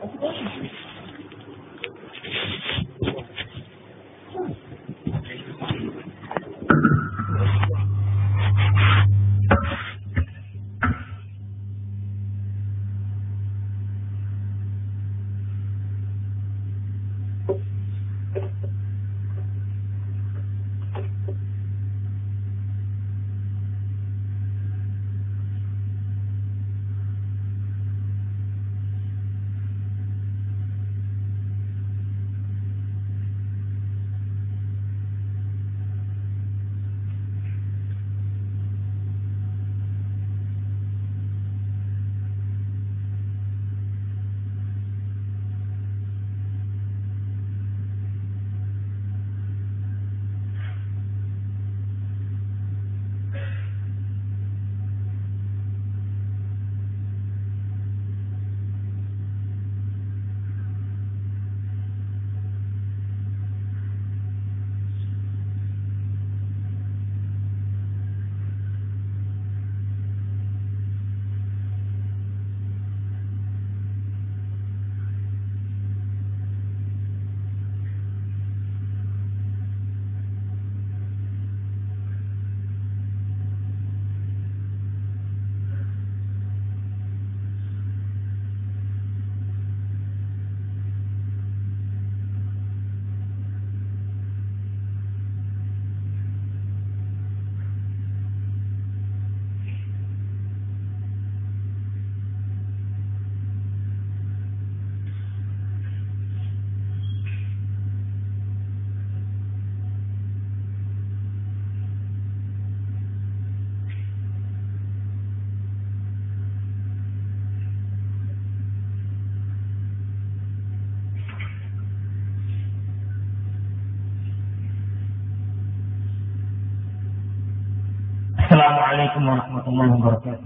السلام عليكم ورحمة الله وبركاته.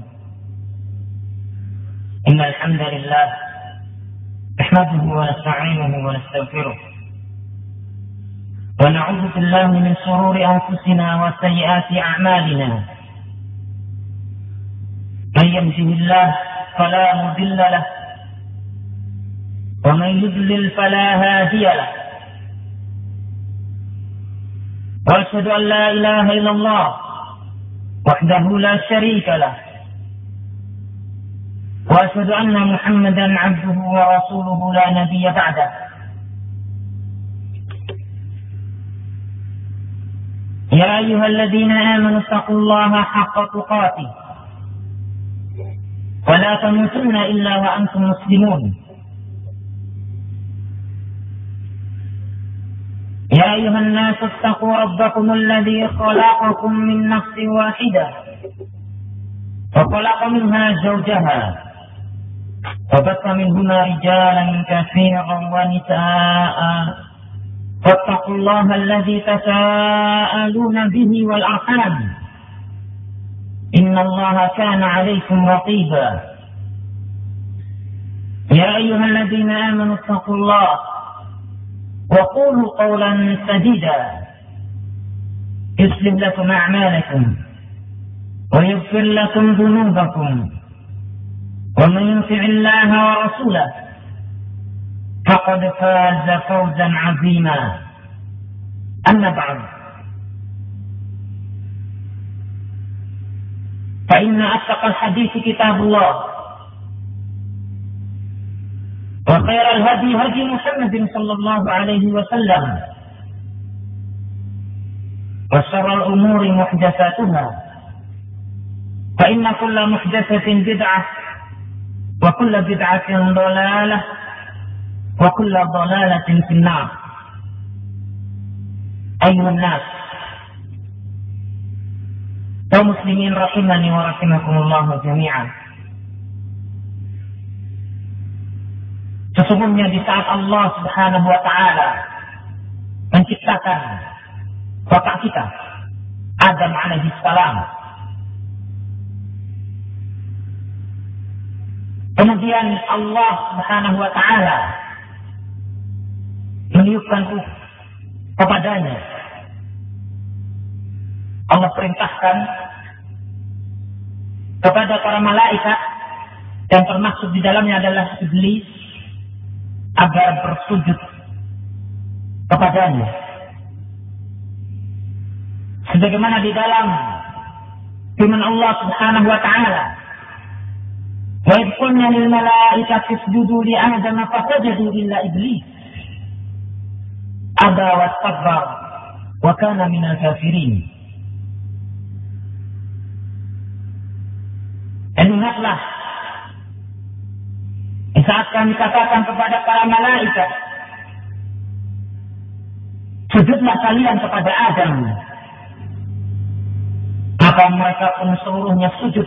إن الحمد لله نحمده ونستعينه ونستغفره ونعوذ بالله من شرور أنفسنا وسيئات أعمالنا. من يهده الله فلا مضل له ومن يضلل فلا هادي له، وأشهد أن لا إله إلا الله وحده لا شريك له، وأشهد أن محمدا عبده ورسوله لا نبي بعده. يا أيها الذين آمنوا اتقوا الله حق تقاته ولا تموتن إلا وأنتم مسلمون. يا أيها الناس اتقوا ربكم الذي خلقكم من نفس واحدة وخلق منها زوجها وبث منهما رجالا كثيرا ونساء، فاتقوا الله الذي تساءلون به والأرحام إن الله كان عليكم رقيبا. يا أيها الذين آمنوا اتقوا الله وقولوا قولا سديدا يصلح لكم أعمالكم ويغفر لكم ذنوبكم، ومن يطع الله ورسوله فقد فاز فوزا عظيما. أما بعد، فإن أصدق الحديث كتاب الله، وخير الهدي هدي محمد صلى الله عليه وسلم، وشر الأمور محدثاتها، فإن كل محدثة بدعة وكل بدعة ضلالة وكل ضلالة في النار. أيها الناس، kaum muslimin rahimani wa rahimakumullah jami'an. Sesungguhnya di saat Allah Subhanahu wa taala menciptakan bapak kita Adam alaihi salam, kemudian Allah Subhanahu wa taala meniupkan ruh kepadanya. Allah perintahkan kepada para malaikat, dan termasuk di dalamnya adalah iblis, agar bersujud kepadanya. Sebagaimana di dalam firman Allah Subhanahu wa taala, "Wa idh qulna lil malaikati isjudu li Adama fasajadu illa iblis aba wastakbara wa kana minal kafirin." Dan ingatlah di saat kami katakan kepada para malaikat, sujudlah kalian kepada Adam, maka mereka pun seluruhnya sujud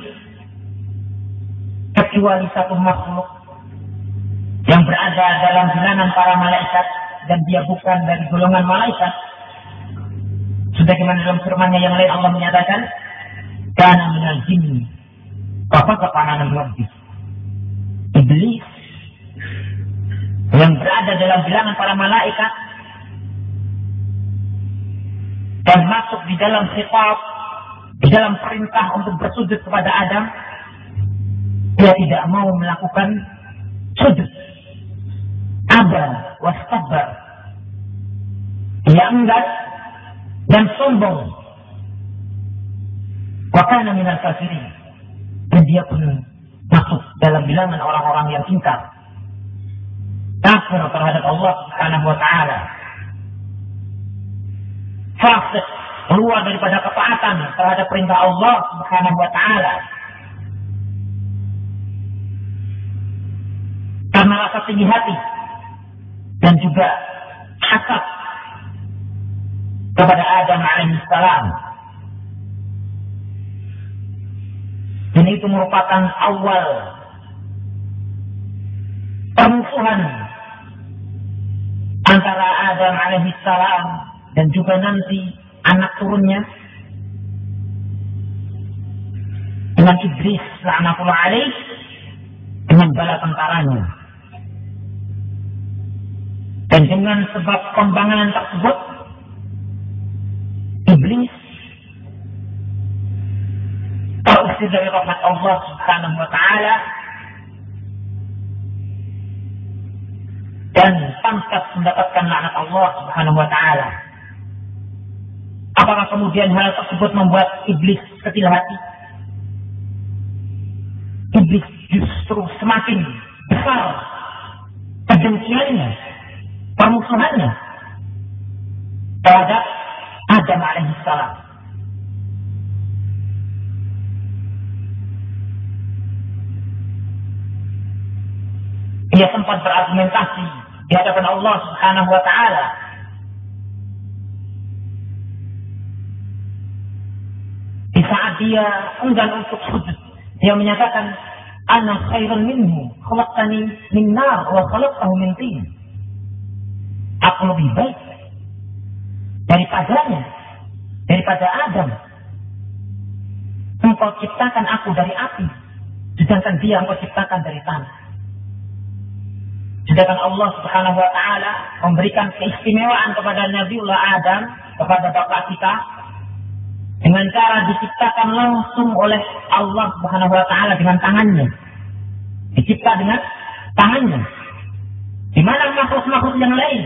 kecuali satu makhluk yang berada dalam bilangan para malaikat dan dia bukan dari golongan malaikat. Sebagaimana dalam firman-Nya yang lain Allah menyatakan, "Kana minal jinni fa fasaqa 'an rabbi." Iblis yang berada dalam bilangan para malaikat dan masuk di dalam khitab, di dalam perintah untuk bersujud kepada Adam, dia tidak mau melakukan sujud. Aba wastakbar, dia enggan dan sombong. Wa kana minal kafirin, dan dia pun masuk dalam bilangan orang-orang yang ingkar, kafir terhadap Allah Subhanahu wa taala, fasik, keluar daripada ketaatan terhadap perintah Allah Subhanahu wa taala. Karena rasa tinggi hati dan juga hasad kepada Adam alaihissalam. Dan itu merupakan awal permusuhan antara Adam alaihissalam dan juga nanti anak turunnya dengan Iblis la'natullah alaih, dengan bala tentaranya. Dan dengan sebab pembangunan tersebut, Iblis terusir dari rahmat Allah Subhanahu wa taala dan pantas mendapatkan laknat Allah Subhanahu wa taala. Apakah kemudian hal tersebut membuat Iblis kecil hati? Iblis justru semakin besar kedengkiannya, permusuhannya terhadap Adam alaihissalam. Dia sempat berargumentasi di hadapan Allah Subhanahu wa taala. Di saat dia enggan untuk sujud, dia menyatakan, "Ana khairun minhu, khalaqtani min nar wa khalaqtahu min tin." Aku lebih baik daripadanya, daripada Adam. Engkau ciptakan aku dari api, sedangkan dia engkau ciptakan dari tanah. Sedangkan Allah Subhanahu wa taala memberikan keistimewaan kepada Nabiullah Adam, kepada bapak kita, dengan cara diciptakan langsung oleh Allah Subhanahu wa taala dengan tangannya. Dicipta dengan tangannya. Di mana makhluk-makhluk yang lain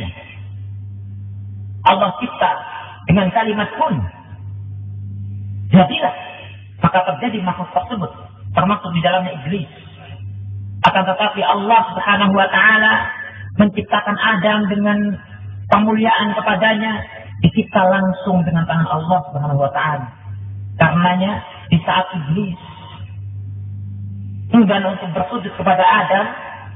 Allah cipta dengan kalimat kun, jadilah, maka terjadi makhluk tersebut, termasuk di dalamnya iblis. Akan tetapi Allah Subhanahu wa taala menciptakan Adam dengan kemuliaan kepadanya, dicipta langsung dengan tangan Allah Subhanahu wa taala. Karenanya di saat iblis enggan untuk bersujud kepada Adam,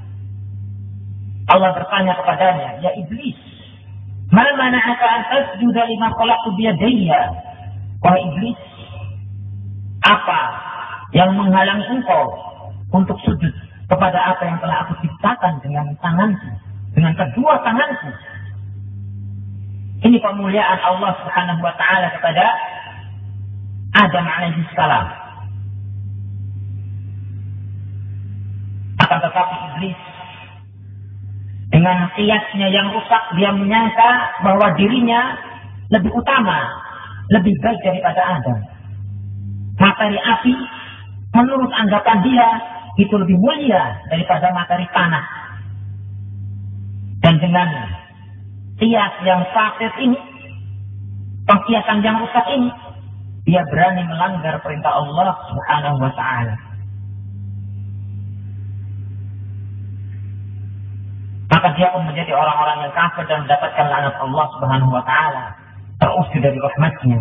Allah bertanya kepadanya, "Ya iblis, ma mana'aka an tasjuda lima khalaqtu bi yadayya?" Wahai iblis, apa yang menghalangi engkau untuk sujud kepada apa yang telah aku ciptakan dengan tanganku, dengan kedua tanganku? Ini pemuliaan Allah Subhanahu wa taala kepada Adam alaihissalam. Akan tetapi iblis dengan kiasnya yang rusak, dia menyangka bahwa dirinya lebih utama, lebih baik daripada Adam. Materi api menurut anggapan dia itu lebih mulia daripada materi tanah. Dan dengan kias yang fasid ini, pengkiasan yang rusak ini, dia berani melanggar perintah Allah Subhanahu wa ta'ala. Maka dia pun menjadi orang-orang yang kafir dan mendapatkan laknat Allah Subhanahu wa ta'ala, terusir dari rahmatnya.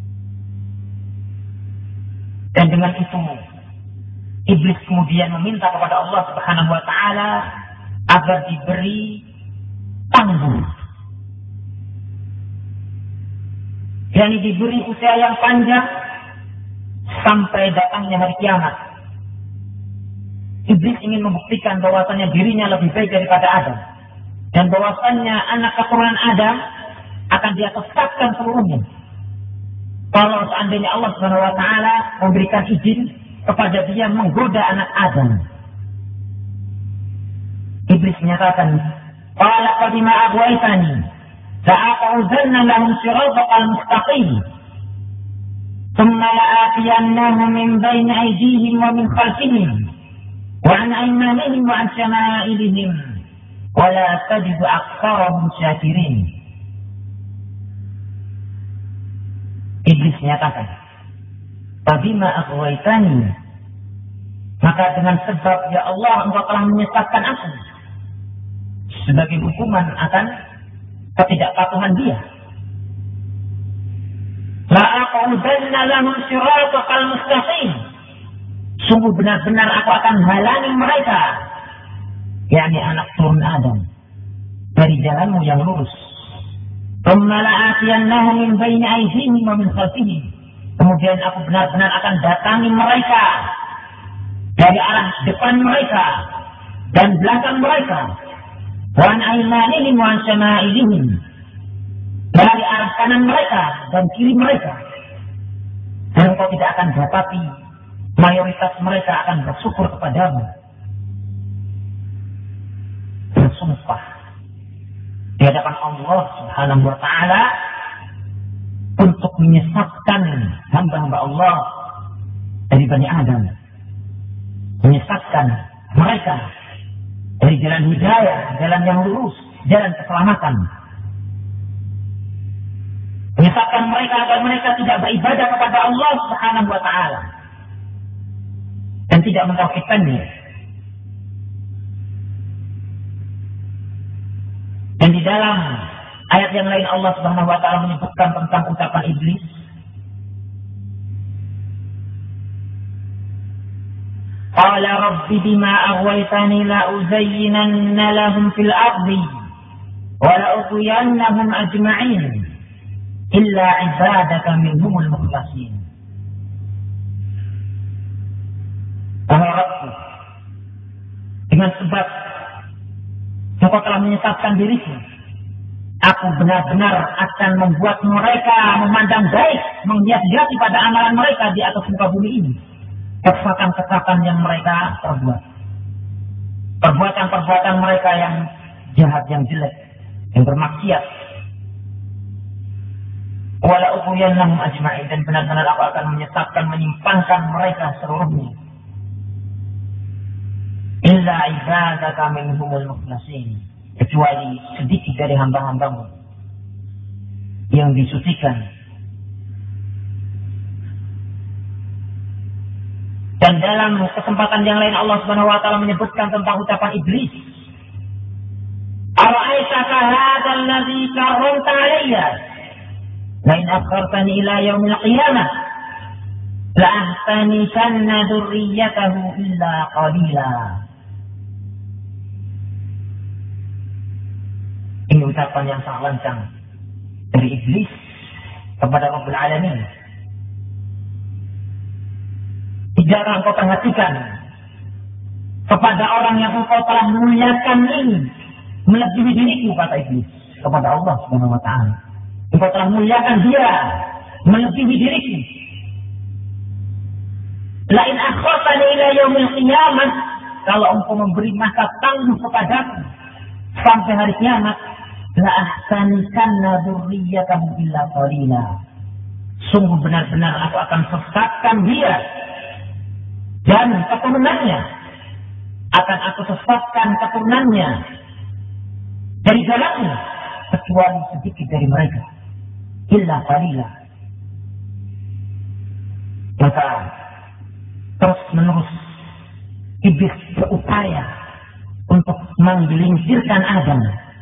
Dan dengan itu iblis kemudian meminta kepada Allah Subhanahu wa ta'ala agar diberi tangguh, yakni diberi usia yang panjang sampai datangnya hari kiamat. Iblis ingin membuktikan bahwasannya dirinya lebih baik daripada Adam, dan bahwasannya anak keturunan Adam akan dia sesatkan seluruhnya kalau seandainya Allah Subhanahu wa ta'ala memberikan izin kepada dia menggoda anak Adam. Iblis menyatakan, qala qad ma aghwaytani la'aq'udanna lahum siratal mustaqim thumma la'atiyannahum min bayni aydihim wa min khalfihim wa an aymanihim wa an shama'ilihim wa la tajidu aktsarahum syakirin. Iblis menyatakan, "Fabima aghwaytani," maka dengan sebab ya Allah Engkau telah menyesatkan aku sebagai hukuman akan ketidakpatuhan dia. La aqudanna lahum siratal mustaqim. Sungguh benar-benar aku akan halangi mereka, yakni anak turun Adam, dari jalanmu yang lurus. Thumma la'atiyannahum min baini aydihim wa min khalfihim. Kemudian aku benar-benar akan datangi mereka dari arah depan mereka dan belakang mereka. Wa an aymanihim wa an shama'ilihim. Dari arah kanan mereka dan kiri mereka. Dan engkau tidak akan dapati mayoritas mereka akan bersyukur kepadamu. Bersumpah di hadapan Allah Subhanahu wa ta'ala untuk menyesatkan hamba-hamba Allah dari Bani Adam, menyesatkan mereka dari jalan hidayah, jalan yang lurus, jalan keselamatan, menyesatkan mereka agar mereka tidak beribadah kepada Allah Subhanahu wa ta'ala dan tidak mentauhidkannya. Dan di dalam ayat yang lain Allah Subhanahu wa ta'ala menyebutkan tentang ucapan iblis. Qala rabbi bima aghwaytani la uzayyinanna lahum fil ardi wa la ughwiyannahum ajma'in illa ibadaka minhumul mukhlasin. Rabbku, dengan sebab Engkau telah menyesatkan diriku, aku benar-benar akan membuat mereka memandang baik, menghias-hiasi pada amalan mereka di atas muka bumi ini. Kesalahan-kesalahan yang mereka perbuat, perbuatan-perbuatan mereka yang jahat, yang jelek, yang bermaksiat. Wala ughwiyannahum ajma'in, dan benar-benar aku akan menyesatkan, menyimpangkan mereka seluruhnya. Illa ibadaka minhumul mukhlasin, kecuali sedikit dari hamba-hambamu yang disucikan. Dan dalam kesempatan yang lain Allah Subhanahu wa ta'ala menyebutkan tentang ucapan iblis. Ara'aitaka hadzal ladzi karramta 'alayya la in akhartani ila yaumil qiyamah la ahtanikanna dzurriyyatahu illa qalila. Ini ucapan yang sangat lancang dari iblis kepada Rabbul Alamin. Tidaklah engkau perhatikan kepada orang yang engkau telah memuliakan ini melebihi diriku, kata iblis kepada Allah Subhanahu wa ta'ala. Engkau telah memuliakan dia melebihi diriku. La in akhartani ila yaumil qiyamah, kalau engkau memberi masa tangguh kepadaku sampai hari kiamat, la ahsanikanna dzurriyyatahu illa qalila. Sungguh benar-benar aku akan sesatkan dia dan keturunannya, akan aku sesatkan keturunannya dari jalannya kecuali sedikit dari mereka, illa qalila. Maka terus menerus iblis berupaya untuk menggelincirkan Adam.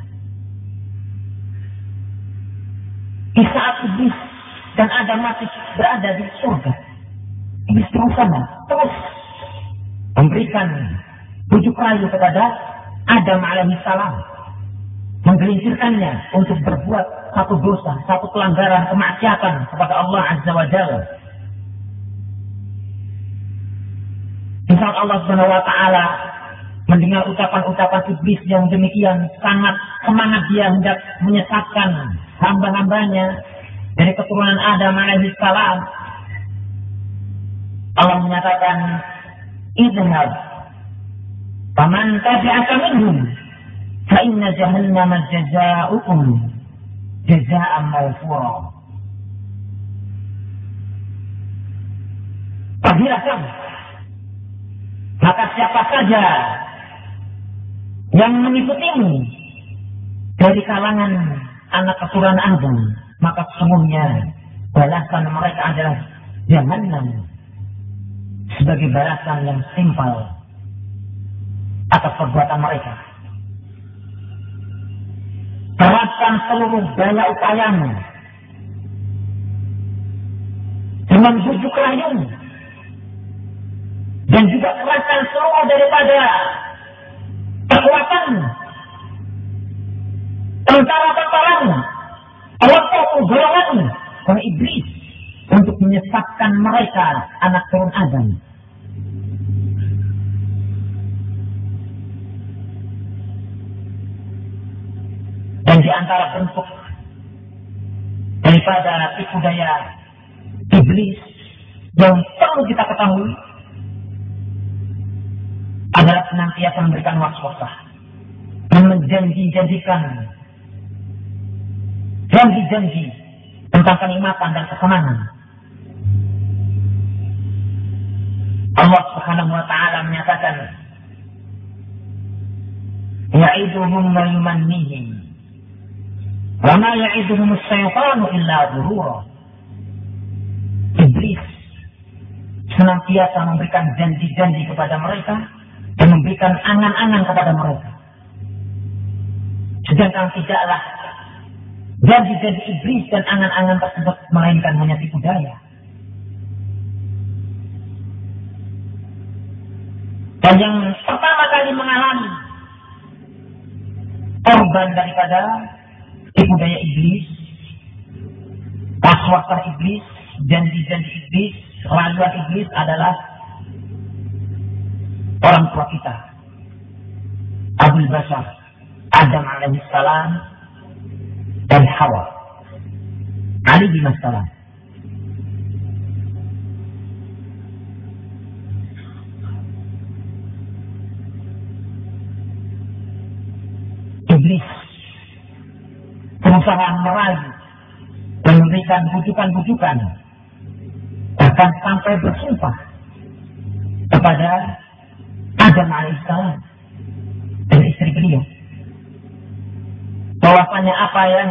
Di saat iblis dan Adam masih berada di surga, iblis berusaha terus memberikan bujuk rayu kepada Adam alaihissalam, menggelincirkannya untuk berbuat satu dosa, satu pelanggaran, kemaksiatan kepada Allah Azza wa Jalla. Di saat Allah Subhanahu wa Ta'ala mendengar ucapan-ucapan iblis yang demikian, sangat semangat dia hendak menyesatkan hamba-hambanya dari keturunan Adam alaihissalam, Allah menyatakan, idhab faman tabi'aka minhum fa inna jahannama jazaa'ukum jazaa'an mawfura. Pergilah kamu, maka siapa saja yang mengikutimu dari kalangan anak keturunan Adam, maka sesungguhnya balasan mereka adalah jahannam sebagai balasan yang simpel atas perbuatan mereka. Keraskan seluruh daya upayamu dengan bujuk rayumu, dan juga keraskan seluruh daripada kekuatanmu, tentara-tentaramu, kelompok golonganmu, oleh iblis untuk menyesatkan mereka anak turun Adam. Dan di antara bentuk daripada tipu daya iblis yang perlu kita ketahui adalah senantiasa memberikan waswasah dan menjanji-janjikan janji-janji tentang kenikmatan dan kesenangan. Allah Subhanahu wa Ta'ala menyatakan, ya'iduhum wa yumannihim wa ma ya'iduhum as-syaitanu illa ghurura. Iblis senantiasa memberikan janji-janji kepada mereka dan memberikan angan-angan kepada mereka, sedangkan tidaklah janji-janji iblis dan angan-angan tersebut melainkan hanya tipu daya. Dan yang pertama kali mengalami korban daripada tipu daya iblis, waswasah iblis, janji-janji iblis, rayuan iblis adalah orang tua kita, Abul Bashar Adam alaihissalam dan Hawa alaihissalam. Iblis berusaha merayu dan memberikan bujukan-bujukan, bahkan sampai bersumpah kepada Adam alaihissalam dan istri beliau, bahwasanya apa yang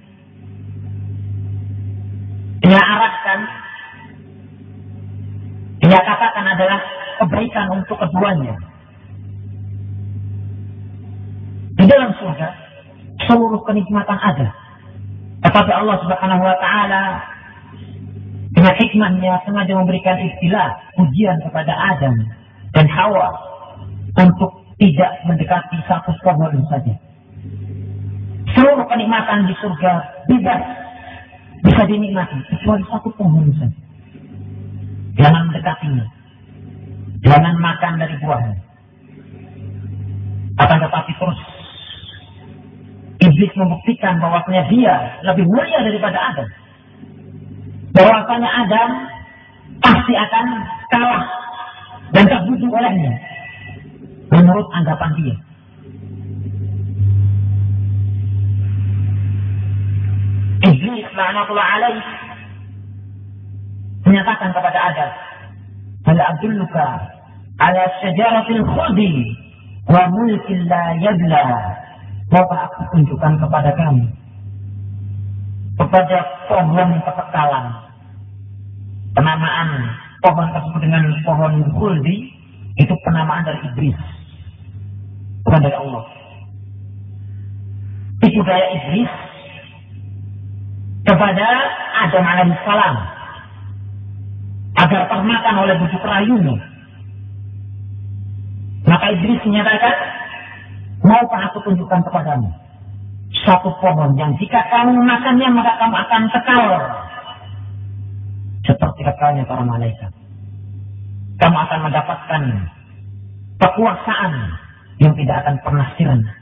dia arahkan, dia katakan adalah kebaikan untuk keduanya. Di dalam surga seluruh kenikmatan ada, tetapi Allah Subhanahu wa Ta'ala dengan hikmahnya sengaja memberikan istilah ujian kepada Adam dan Hawa untuk tidak mendekati satu pohon saja. Seluruh kenikmatan di surga bebas bisa dinikmati kecuali satu pohon saja. Jangan mendekatinya, jangan makan dari buahnya. Akan tetapi terus iblis membuktikan bahwasanya dia lebih mulia daripada Adam, bahwasanya Adam pasti akan kalah dan terbujuk olehnya menurut anggapan dia. Iblis la'natullah alaih menyatakan kepada Adam, hal adulluka ala syajaratil khuldi wa mulkin la yabla Maukah aku tunjukkan kepada kamu, kepada pohon kekekalan. Penamaan pohon tersebut dengan pohon khuldi itu penamaan dari iblis, bukan dari Allah. Itu daya iblis kepada Adam alaihissalam agar termakan oleh bujuk rayunya. Maka iblis menyatakan, maukah aku tunjukkan kepadamu satu pohon yang jika kamu memakannya maka kamu akan kekal seperti kekalnya para malaikat. Kamu akan mendapatkan kekuasaan yang tidak akan pernah sirna.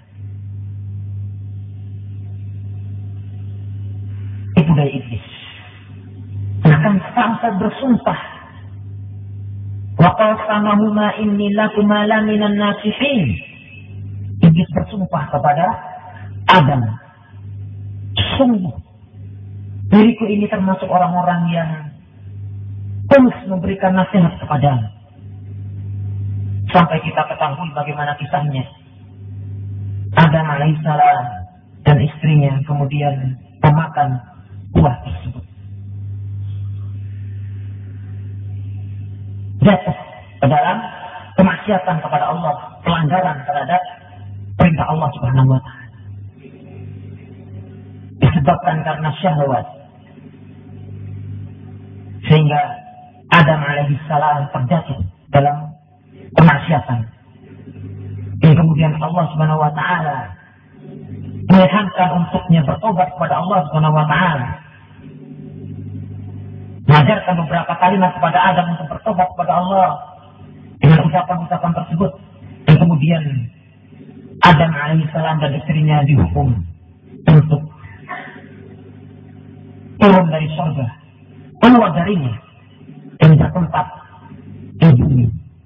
Itu daya iblis. Bahkan sampai bersumpah, wa qasamahuma inni lakuma laminan nasihin. Iblis bersumpah kepada Adam, sungguh diriku ini termasuk orang-orang yang terus memberikan nasihat kepadamu. Sampai kita ketahui bagaimana kisahnya. Adam alaihissalam dan istrinya kemudian memakan buah tersebut. Jatuh ke dalam kemaksiatan kepada Allah, pelanggaran terhadap perintah Allah Subhanahu wa Ta'ala. Disebabkan karena syahwat. Sehingga Adam alaihissalam terjatuh dalam kemaksiatan. Dan kemudian Allah Subhanahu wa Ta'ala menyarankan untuknya bertobat kepada Allah Subhanahu wa Ta'ala. Mengajarkan beberapa kalimat kepada Adam untuk bertobat kepada Allah dengan ucapan-ucapan tersebut. Dan kemudian Adam alaihissalam dan istrinya dihukum untuk turun dari surga, keluar darinya dan bertempat di bumi.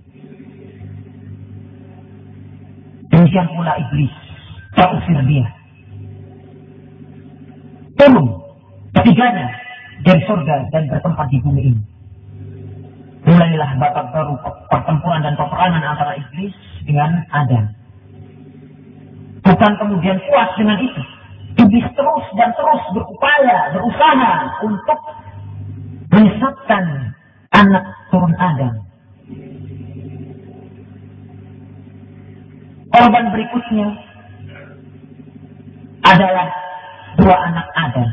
Demikian pula iblis, terusir dia, turun ketiganya dari surga dan bertempat di bumi ini. Mulailah babak baru pertempuran dan peperangan antara iblis dengan Adam. Bukan kemudian puas dengan itu, iblis terus dan terus berusaha untuk menyesatkan anak turun Adam. Korban berikutnya adalah dua anak Adam.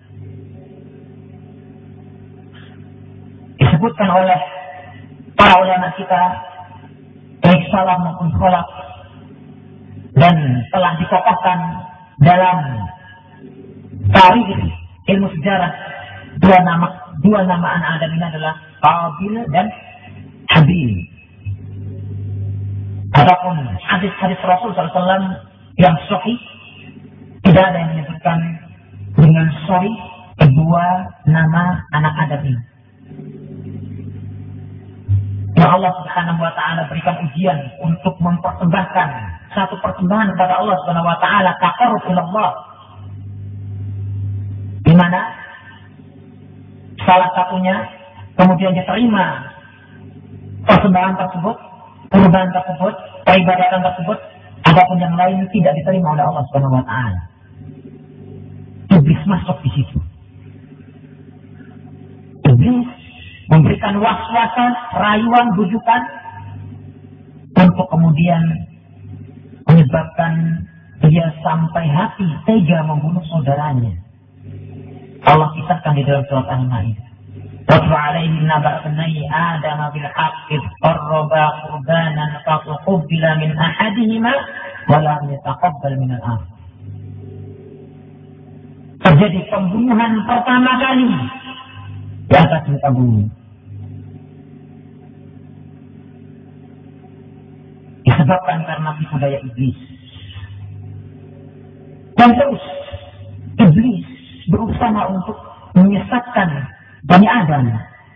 Disebutkan oleh para ulama kita, baik salaf maupun khalaf, dan telah dikokohkan dalam tarikh ilmu sejarah, dua nama anak Adam ini adalah Qabil dan Habil. Adapun hadis-hadis Rasul SAW yang sahih, tidak ada yang menyebutkan dengan sahih kedua nama anak Adam ini. Ya Allah Subhanahu wa Ta'ala berikan ujian untuk mempersembahkan satu persembahan kepada Allah Subhanahu wa Ta'ala, taqarrub ila Allah, di mana salah satunya kemudian diterima persembahan tersebut, kurban tersebut, peribadatan tersebut, adapun yang lain tidak diterima oleh Allah Subhanahu wa Ta'ala. Iblis masuk di situ. Iblis memberikan was-wasan, rayuan, bujukan untuk kemudian menyebabkan dia sampai hati tega membunuh saudaranya. Allah kisahkan di dalam surat Al-Maidah. Watlu alaihim naba' ibnai Adam bil haqqi qarraba qurbanan fatuqbila min ahadihima wa lam yataqabbal min al-akhar. Terjadi pembunuhan pertama kali di atas muka bumi. Disebabkan karena tipu daya iblis. Dan terus iblis berusaha untuk menyesatkan Bani Adam.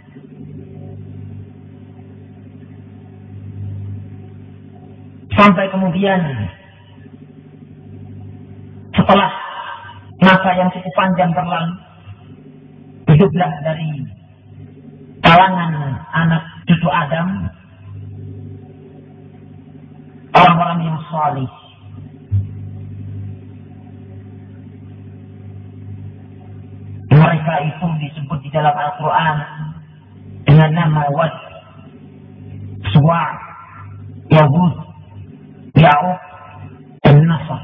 Sampai kemudian setelah masa yang cukup panjang berlalu, hiduplah dari kalangan anak cucu Adam orang-orang yang salih, mereka itu disebut di dalam Al-Quran dengan nama Wad, Suwa', Yahud, Ya'uq, dan Nasr.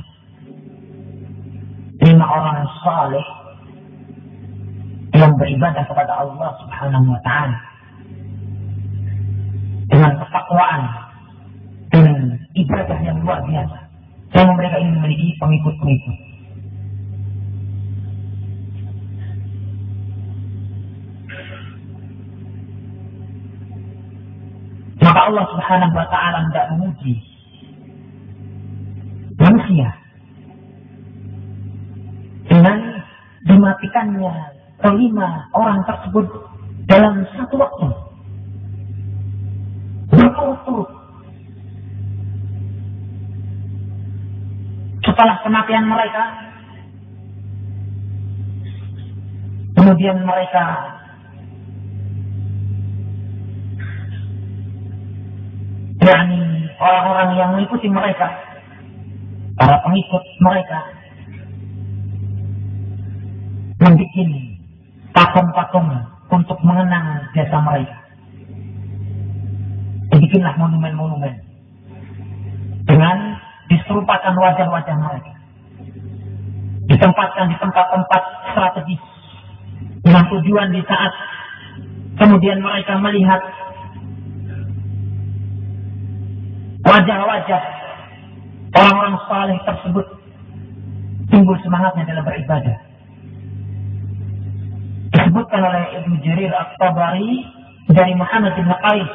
5 orang saleh yang beribadah kepada Allah Subhanahu wa ta'ala dengan ketakwaan dan ibadah yang luar biasa, yang mereka ingin memiliki pengikut-pengikut. Maka Allah Subhanahu wa ta'ala tidak memuji manusia dengan dimatikannya kelima orang tersebut dalam satu waktu berturut-turut. Setelah kematian mereka, kemudian mereka orang-orang yang mengikuti mereka, para pengikut mereka, membuat patung-patung untuk mengenang jasa mereka. Dibikinlah monumen-monumen dengan diserupakan wajah-wajah mereka, ditempatkan di tempat-tempat strategis dengan tujuan di saat kemudian mereka melihat wajah-wajah orang-orang saleh tersebut, timbul semangatnya dalam beribadah. Disebutkan oleh Ibnu Jarir At-Tabari dari Muhammad bin Qais.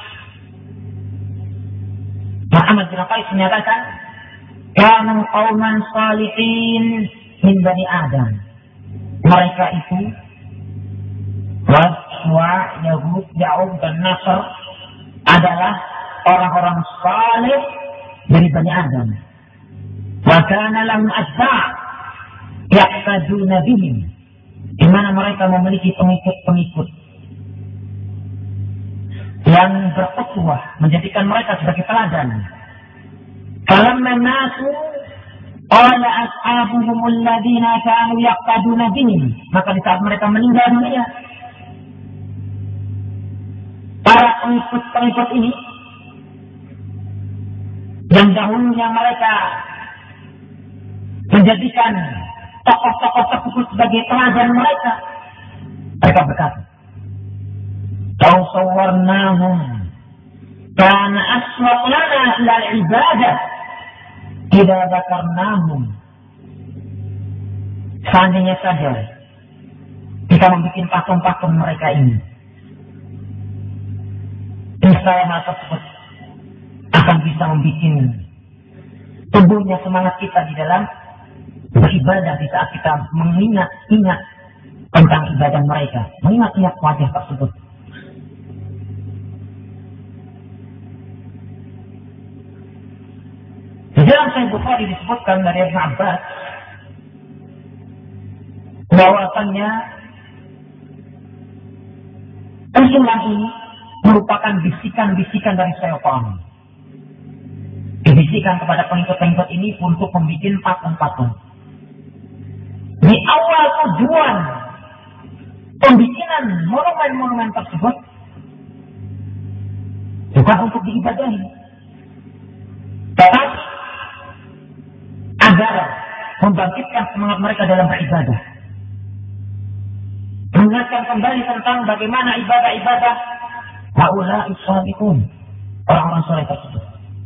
Muhammad bin Qais menyatakan, "Kanu qauman salihin min Bani Adam." Mereka itu Wad, Suwa', Yahud, Ya'uq, dan Nasr adalah orang-orang saleh dari Bani Adam. Wa kana lahum atba' yaqtaduna bihim, di mana mereka memiliki pengikut-pengikut yang beruswah, menjadikan mereka sebagai teladan. Falamma matu qala ashabuhum alladziina kaanu yaqtaduna bihim, maka di saat mereka meninggal dunia, para pengikut-pengikut ini yang dahulunya mereka menjadikan tokoh-tokoh tersebut sebagai teladan mereka, mereka berkata, "Law sawwarnahum kana aswaq lana lal ibadah idza dzakarnahum." Seandainya saja kita membuat patung-patung mereka ini, niscaya hal tersebut akan bisa membuat tumbuhnya semangat kita di dalam beribadah di saat kita mengingat tentang ibadah mereka, mengingat wajah tersebut. Di dalam Sahih Bukhari disebutkan dari Ibnu Abbas bahwasannya usulan ini merupakan bisikan-bisikan dari syaitan. Dibisikan kepada pengikut-pengikut ini untuk membuat patung-patung. Di awal tujuan pembikinan monumen-monumen tersebut bukan untuk diibadahi, tetapi agar membangkitkan semangat mereka dalam beribadah, mengingatkan kembali tentang bagaimana ibadah-ibadah haula'i shalihun, orang-orang saleh tersebut.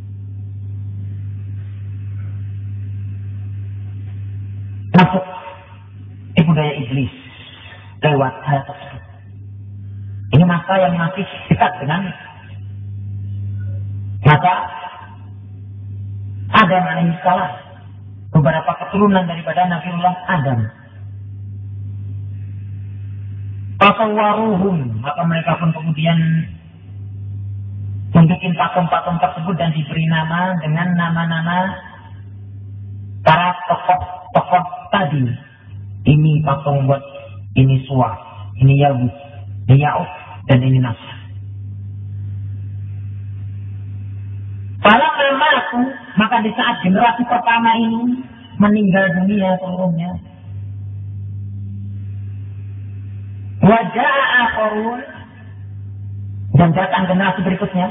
Masuk budaya iblis lewat hal tersebut. Ini masa yang masih dekat dengan masa Adam alaihissalam, beberapa keturunan daripada Nabiullah Adam. Fasawwaruhum, maka mereka pun kemudian membuat patung-patung tersebut dan diberi nama dengan nama-nama para tokoh tadi. Ini patung buat, ini Suwa', ini Yahud, ini Ya'uq, dan ini Nasr. Falamma matu, maka di saat generasi pertama ini meninggal dunia seluruhnya, Waja'a akharun, dan datang generasi berikutnya.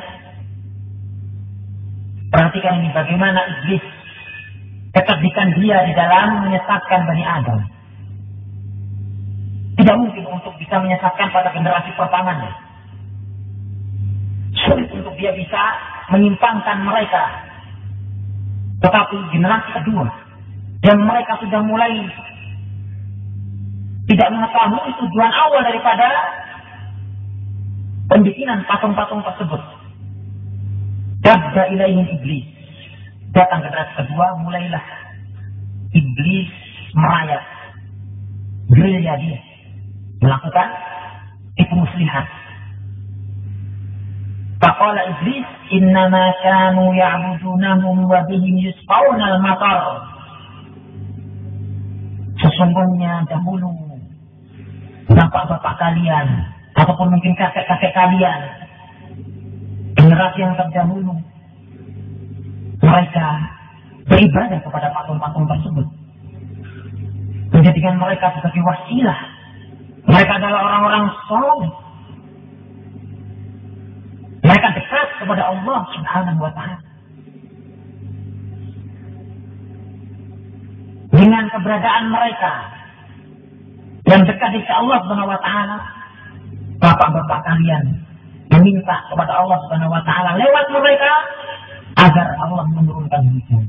Perhatikan ini bagaimana iblis kecerdikan dia di dalam menyesatkan Bani Adam. Tidak mungkin untuk bisa menyesatkan pada generasi pertamanya. Sulit untuk dia bisa menyimpangkan mereka. Tetapi generasi kedua, yang mereka sudah mulai tidak mengetahui tujuan awal daripada pembikinan patung-patung tersebut. Dabda ilaihim iblis. Datang generasi kedua, mulailah iblis merayap, gerilya dia, melakukan tipu muslihat. Faqala iblis, innama kanu ya'budunahum wa bihim yusqawna al-matar. Sesungguhnya dahulu bapak-bapak kalian, ataupun mungkin kakek-kakek kalian, generasi yang terdahulu, mereka beribadah kepada patung-patung tersebut, menjadikan mereka sebagai wasilah. Mereka adalah orang-orang saleh. Mereka dekat kepada Allah Subhanahu wa ta'ala. Dengan keberadaan mereka yang dekat di Allah Subhanahu wa ta'ala, bapak-bapak kalian meminta kepada Allah Subhanahu wa ta'ala lewat mereka agar Allah menurunkan hujan.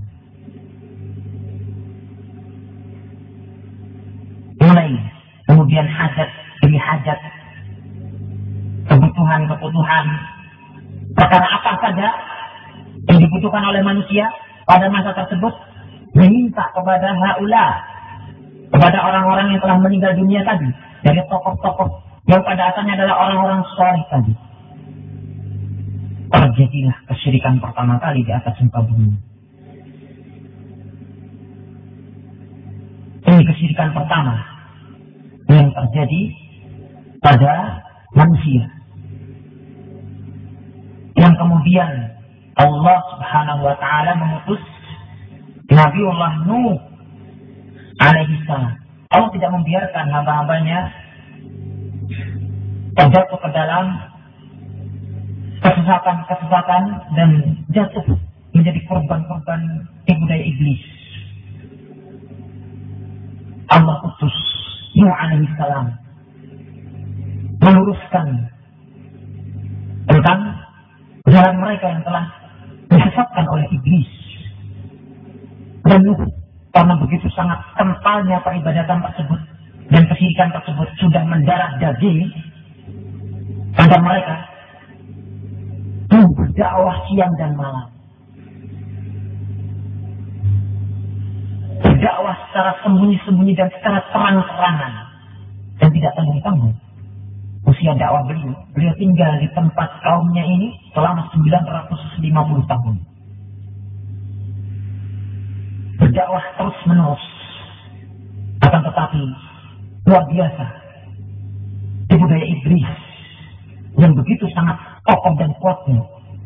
Mulai kemudian hajat demi hajat, kebutuhan-kebutuhan, perkara apa saja yang dibutuhkan oleh manusia pada masa tersebut, meminta kepada haula, kepada orang-orang yang telah meninggal dunia tadi, dari tokoh-tokoh yang pada asalnya adalah orang-orang saleh tadi. Terjadilah kesyirikan pertama kali di atas muka bumi. Ini kesyirikan pertama yang terjadi pada manusia, yang kemudian Allah Subhanahu wa ta'ala mengutus Nabiullah Nuh alaihi salam. Allah tidak membiarkan hamba-hambanya terjatuh ke dalam kesesatan dan jatuh menjadi korban-korban tipu daya iblis. Allah utus Nuh alaihi salam meluruskan tentang jalan mereka yang telah disesatkan oleh iblis. Dan Nuh, karena begitu sangat kentalnya peribadatan tersebut dan kesyirikan tersebut sudah mendarah daging pada mereka, Nuh berdakwah siang dan malam, berdakwah secara sembunyi-sembunyi dan secara terang-terangan, dan tidak tanggung-tanggung. Usia dakwah beliau tinggal di tempat kaumnya ini selama 950 tahun. Berdakwah terus menerus. Akan tetapi luar biasa tipu daya iblis yang begitu sangat kokoh dan kuatnya,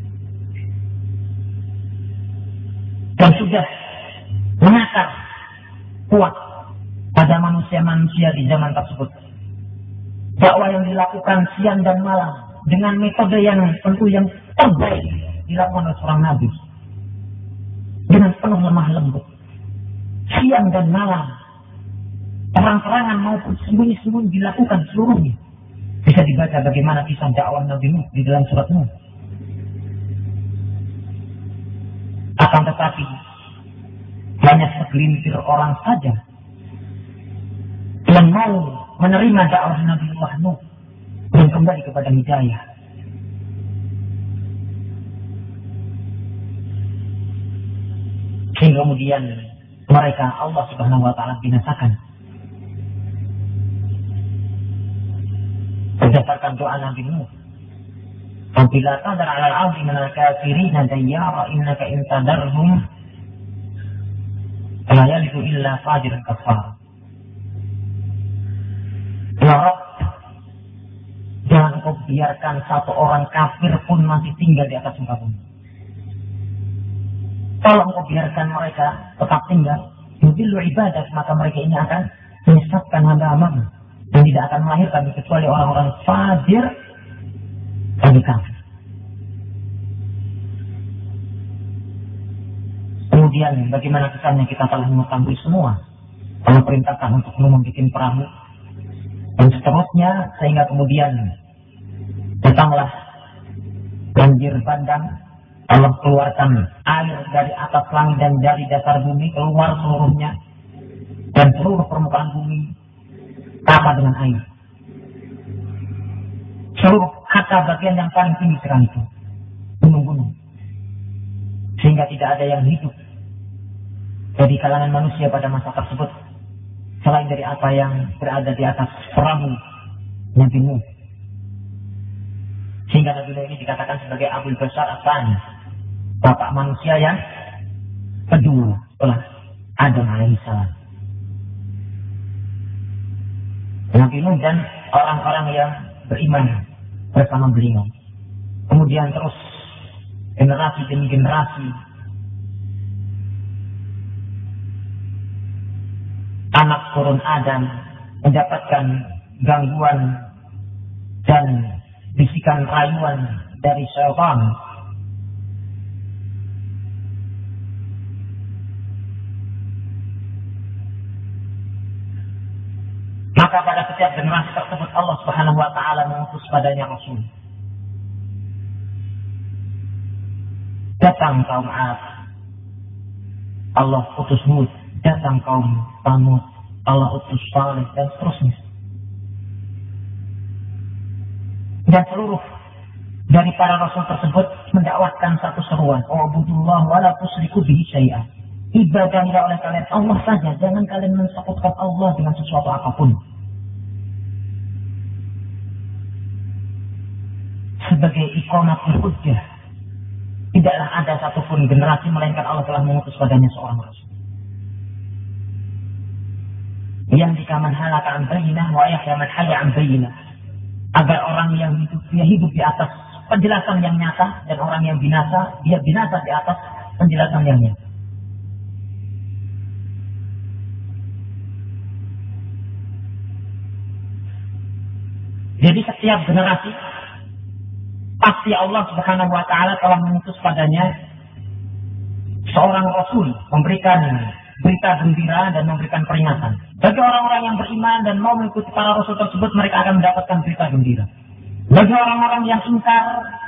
dan sudah mengakar kuat pada manusia-manusia di zaman tersebut. Dakwah yang dilakukan siang dan malam dengan metode yang tentu yang terbaik dilakukan oleh seorang nabi, dengan penuh lemah lembut, siang dan malam, terang-terangan maupun sembunyi-sembunyi dilakukan seluruhnya. Bisa dibaca bagaimana kisah dakwah Nabi Nuh di dalam surat Nuh. Akan tetapi hanya segelintir orang saja yang mau menerima dakwah Nabiullah Nuh dan kembali kepada hidayah. Sehingga kemudian mereka Allah Subhanahu wa ta'ala binasakan. Berdasarkan doa Nabi Nuh, "Fabila tadar 'alal 'abdi minal kafirina dayyara innaka in tadarhum la yalidu illa fajiran kafar." Ya Rabb, jangan Engkau biarkan satu orang kafir pun masih tinggal di atas muka bumi. Kalau Engkau biarkan mereka tetap tinggal, yudillu ibadah, maka mereka ini akan menyesatkan hamba-hamba dan tidak akan melahirkan kecuali orang-orang fajir dan kafir. Kemudian bagaimana kisahnya kita telah mengetahui semua. Allah perintahkan untuk membuat perahu dan seterusnya, sehingga kemudian datanglah banjir bandang. Allah keluarkan air dari atas langit dan dari dasar bumi, keluar seluruhnya, dan seluruh permukaan bumi sama dengan air. Seluruh kata bagian yang paling tinggi sekarang itu gunung-gunung, sehingga tidak ada yang hidup dari kalangan manusia pada masa tersebut selain dari apa yang berada di atas perahu Nabi Nuh. Sehingga Nabi Nuh ini dikatakan sebagai Abul Bashar As-Tsani, bapak manusia yang kedua setelah Adam alaihissalam. Nabi Nuh dan orang-orang yang beriman bersama beliau. Kemudian terus generasi demi generasi, anak turun Adam mendapatkan gangguan dan bisikan rayuan dari syaitan. Maka pada setiap generasi tersebut Allah Subhanahu wa taala mengutus padanya rasul. Datang kaum 'Ad, Allah utus Hud. Datang kaum Thamud, Allah utus Saleh, dan seterusnya. Dan seluruh dari para rasul tersebut mendakwahkan satu seruan, "Wa'budullah wa la tusyriku bihi syai'an." Ibadahlah oleh kalian Allah saja, jangan kalian mensekutukan Allah dengan sesuatu apapun. Sebagai iqamatul hujjah, tidaklah ada satupun generasi melainkan Allah telah mengutus padanya seorang rasul. Yang dikaman halaka an bayyinah wa yahya man hayya an bayyinah, agar orang yang hidup dia hidup di atas penjelasan yang nyata, dan orang yang binasa dia binasa di atas penjelasan yang nyata. Jadi setiap generasi pasti Allah Subhanahu wa taala telah mengutus padanya seorang rasul, memberikan berita gembira dan memberikan peringatan. Bagi orang-orang yang beriman dan mau mengikuti para rasul tersebut, mereka akan mendapatkan berita gembira. Bagi orang-orang yang ingkar,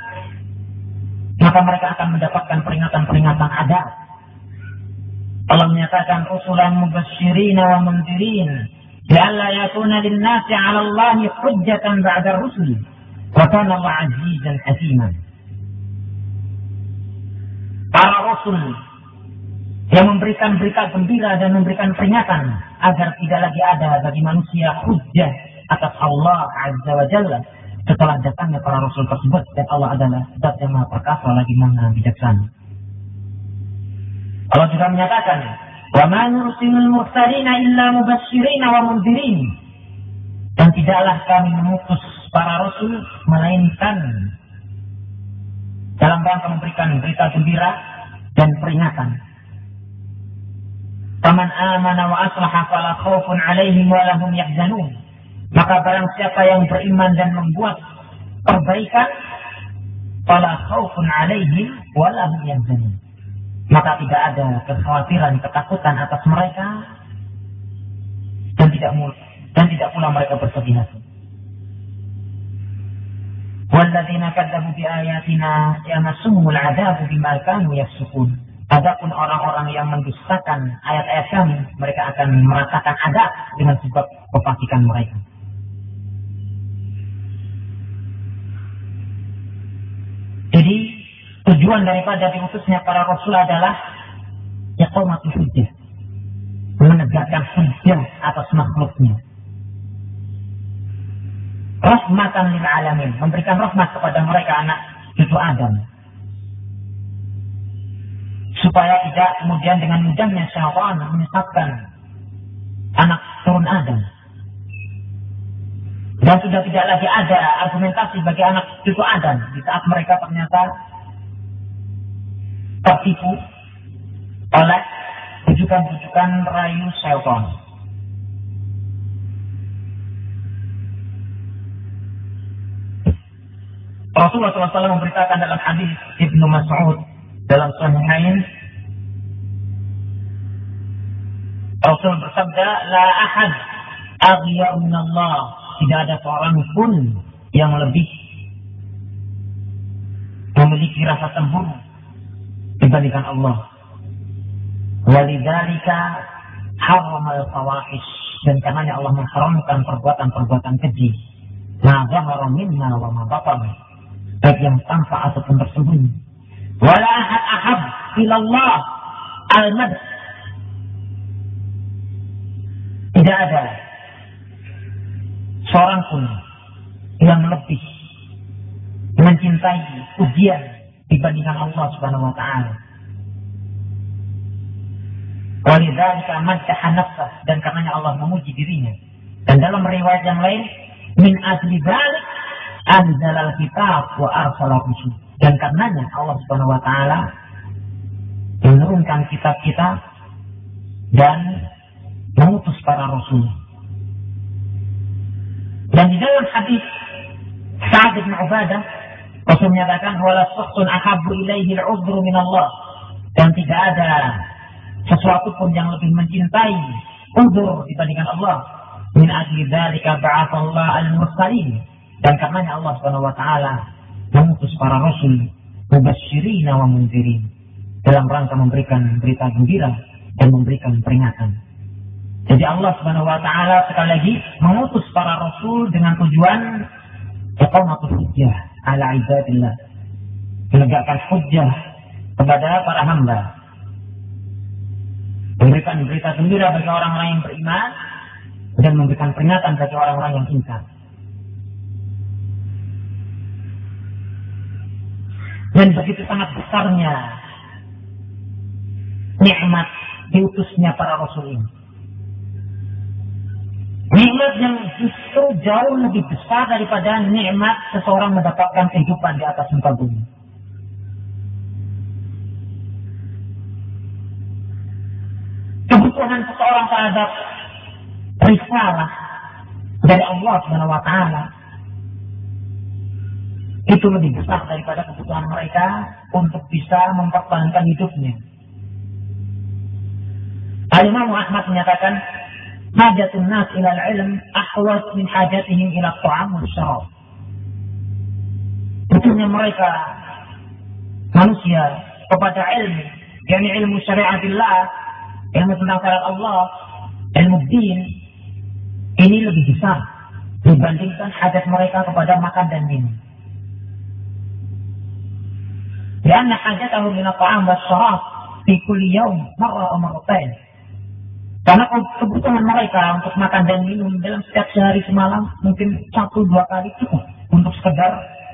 maka mereka akan mendapatkan peringatan-peringatan adab. Allah menyatakan rusulan mubasysyirin wa mundzirin la'alla yakuna lin-nasi 'ala Allahi hujjatan ba'da ar-rusul wa kana Allahu 'azizan hakiman. Para rasul yang memberikan berita gembira dan memberikan peringatan agar tidak lagi ada bagi manusia hujjah atas Allah Azza wa Jalla setelah datangnya para rasul tersebut, dan Allah adalah zat yang maha perkasa lagi maha bijaksana. Allah juga menyatakan, "Wa ma nursilul mursalina illa mubasysyirin wa mundzirin." Dan tidaklah kami mengutus para rasul melainkan dalam rangka memberikan berita gembira dan peringatan. Faman amana wa aslaha fala khaufun 'alaihim wa lahum yahzanun. Maka barang siapa yang beriman dan membuat perbaikan, fala khaufun 'alaihim wa lahum yahzanun. Maka tidak ada kekhawatiran, ketakutan atas mereka, dan tidak pula mereka bersedih hati. Walladzina kadzabu bi ayatina yamassuhumul 'adzabu bima kanu yafsukun. Adapun orang-orang yang mendustakan ayat-ayat kami, mereka akan merasakan adab dengan sebab kefasikan mereka. Jadi tujuan daripada diutusnya para rasul adalah iqamatul hujjah, menegakkan hujjah atas makhluknya. Rahmatan lil alamin, memberikan rahmat kepada mereka anak cucu Adam, supaya tidak kemudian dengan mudahnya syaitan menyesatkan anak turun Adam. Dan sudah tidak lagi ada argumentasi bagi anak cucu Adam di saat mereka ternyata tertipu oleh bujukan-bujukan rayu syaitan. Rasulullah SAW memberitakan dalam hadis Ibnu Mas'ud dalam Sahihain, Rasul bersabda, la ahad aghya min Allah, tidak ada seorang pun yang lebih memiliki rasa cemburu dibandingkan Allah. Walidzalika harramal fawahish, dan karenanya Allah mengharamkan perbuatan-perbuatan keji. Ma zahara minna wa ma batana, baik yang tampak ataupun tersembunyi. Wala ahad ahab ilallah al-madh, tidak ada seorang pun yang lebih mencintai pujian dibandingkan Allah Subhanahu wa taala. Walidzalika maddaha nafsah, dan karenanya Allah memuji dirinya. Dan dalam riwayat yang lain, min ajli dzalik anzalal kitab wa arsalah rusul, dan karenanya Allah Subhanahu wa taala menurunkan kitab kita dan mengutus para rasul. Dan di dalam hadis Sa'ad bin Ubadah, Rasul menyatakan wala sukhtun ahabbu ilaihi al-'udhru min Allah, dan tidak ada sesuatu pun yang lebih mencintai udzur dibandingkan Allah. Min ajli dzalika ba'atsallahu al-mursalin, dan karenanya Allah Subhanahu wa taala mengutus para rasul mubasysyirin wa mundzirin, dalam rangka memberikan berita gembira dan memberikan peringatan. Jadi Allah Subhanahu wa taala sekali lagi mengutus para rasul dengan tujuan iqamatul hujjah ala ibadillah, menegakkan hujjah kepada para hamba, memberikan berita gembira bagi orang-orang yang beriman dan memberikan peringatan bagi orang-orang yang ingkar. Dan begitu sangat besarnya nikmat diutusnya para rasul ini, nikmat yang justru jauh lebih besar daripada nikmat seseorang mendapatkan kehidupan di atas muka bumi. Kebutuhan seseorang terhadap risalah dari Allah Subhanahu wa taala itu lebih besar daripada kebutuhan mereka untuk bisa mempertahankan hidupnya. Al-Imam Ahmad menyatakan, hajatun nas ila al-ilm ahwaz min hajatihim ila at-ta'am wa syarab. Butuhnya mereka manusia kepada ilmu, yakni ilmu syariatillah, ilmu tentang syariat Allah, ilmu din, ini lebih besar dibandingkan hajat mereka kepada makan dan minum. Karena hajatahum min at-ta'am wa syarab fi kulli yawm marra aw marratain. Karena kebutuhan mereka untuk makan dan minum dalam setiap sehari semalam mungkin 1-2 kali cukup untuk sekedar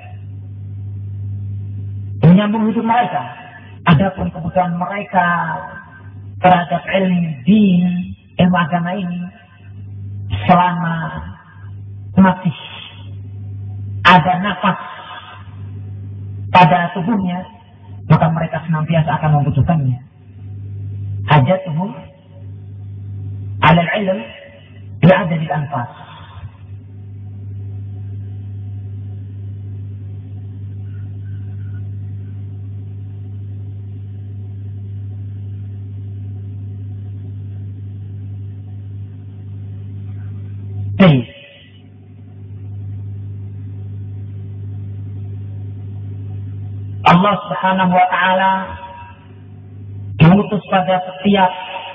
menyambung hidup mereka. Adapun kebutuhan mereka terhadap ilmu din, ilmu agama ini, selama masih ada nafas pada tubuhnya, maka mereka senantiasa akan membutuhkannya. Hajatuhum ala al-ilm bi'adad al-anfas. Baik. Allah Subhanahu wa taala mengutus pada setiap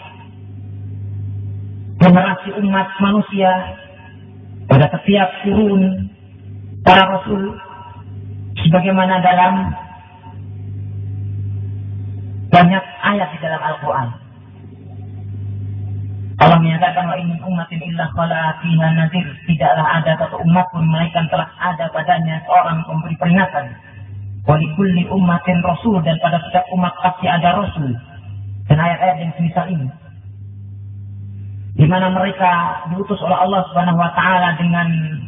generasi umat manusia, pada setiap turun para rasul, sebagaimana dalam banyak ayat di dalam Al-Quran. Allah menyatakan, wa in ummatin illa khala fiha nadhir, tidaklah ada satu umat pun melainkan telah ada padanya seorang pemberi peringatan. Wa likulli ummatin rasul, dan pada setiap umat pasti ada rasul. Dan ayat-ayat yang semisal ini, di mana mereka diutus oleh Allah Subhanahu wa taala dengan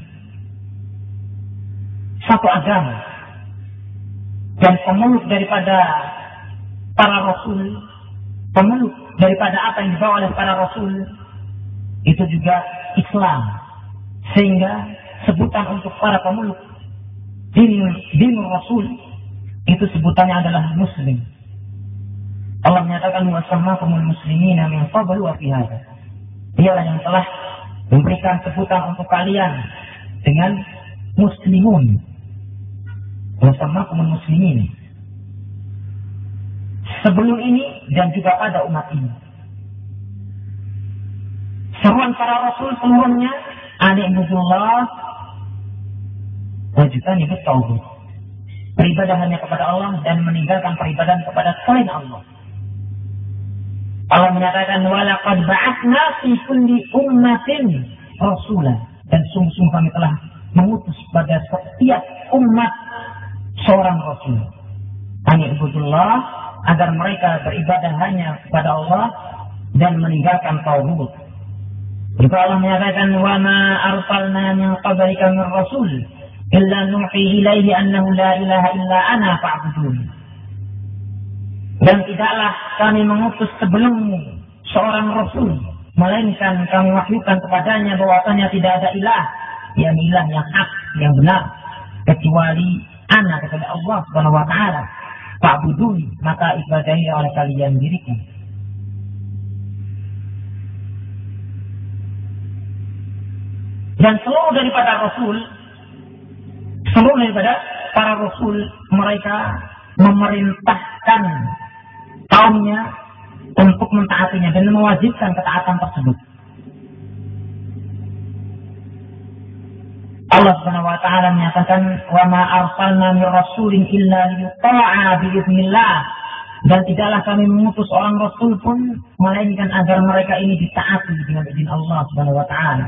satu agama, dan pemeluk daripada para rasul, pemeluk daripada apa yang dibawa oleh para rasul itu juga Islam, sehingga sebutan untuk para pemeluk din Rasul, itu sebutannya adalah Muslim. Allah menyatakan wasammakumul muslimina min qablu wa fi hadza. Dialah yang telah memberikan sebutan untuk kalian dengan muslimun. Wasammakumul muslimin. Sebelum ini dan juga pada umat ini. Seruan para rasul sebelumnya, ani'budullah wajtanibut tauhid. Beribadah hanya kepada Allah dan meninggalkan peribadahan kepada selain Allah. Allah menyatakan walaqad ba'atsna fi kulli ummatin rasulan, dan sungguh-sungguh kami telah mengutus pada setiap umat seorang rasul. Ani'budullah, agar mereka beribadah hanya kepada Allah dan meninggalkan tauhid. Juga Allah menyatakan wa ma arsalna min qablika min rasul illa nuhi ilaihi annahu la ilaha illa ana fa'budun. Dan tidaklah kami mengutus sebelummu seorang rasul, melainkan kami wahyukan kepadanya bahwasanya tidak ada ilah, yang ilah yang hak, yang benar, kecuali ana, kepada Allah Subhanahu wa taala. Fa'budun, maka ibadahi oleh kalian diriku. Dan seluruh daripada para rasul, mereka memerintahkan kaumnya untuk mentaatinya dan mewajibkan ketaatan tersebut. Allah Subhanahu wa taala menyatakan wa ma arsalna min rasulin illa liyuta'a bi idznillah, dan tidaklah kami mengutus orang rasul pun melainkan agar mereka ini ditaati dengan izin Allah Subhanahu wa taala.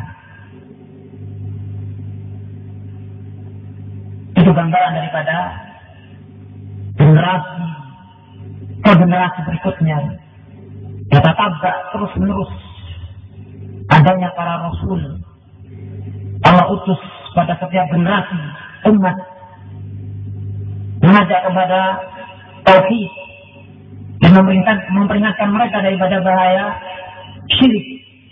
Itu gambaran daripada generasi ke generasi berikutnya. Kita tabrak terus menerus adanya para rasul. Allah utus pada setiap generasi umat mengajak kepada tauhid dan memperingatkan mereka daripada bahaya syirik.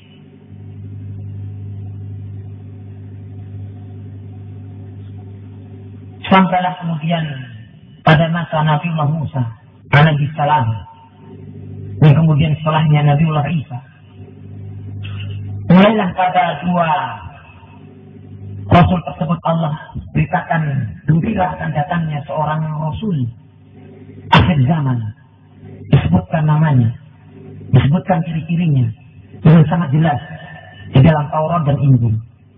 Sampailah kemudian pada masa Nabiullah Musa alaihi salam, dan kemudian setelahnya Nabiullah Isa. Mulailah pada dua rasul tersebut Allah beritakan gembira akan datangnya seorang rasul akhir zaman. Disebutkan namanya, disebutkan ciri-cirinya dengan sangat jelas di dalam Taurat dan Injil.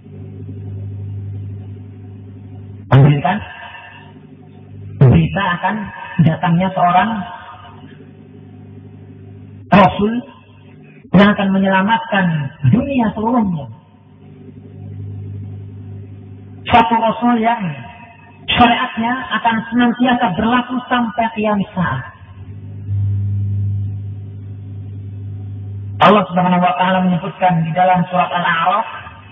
Memberikan berita akan datangnya seorang rasul yang akan menyelamatkan dunia seluruhnya. Satu rasul yang syariatnya akan senantiasa berlaku sampai kiamat saat. Allah Subhanahu wa taala menyebutkan di dalam surat Al-A'raf,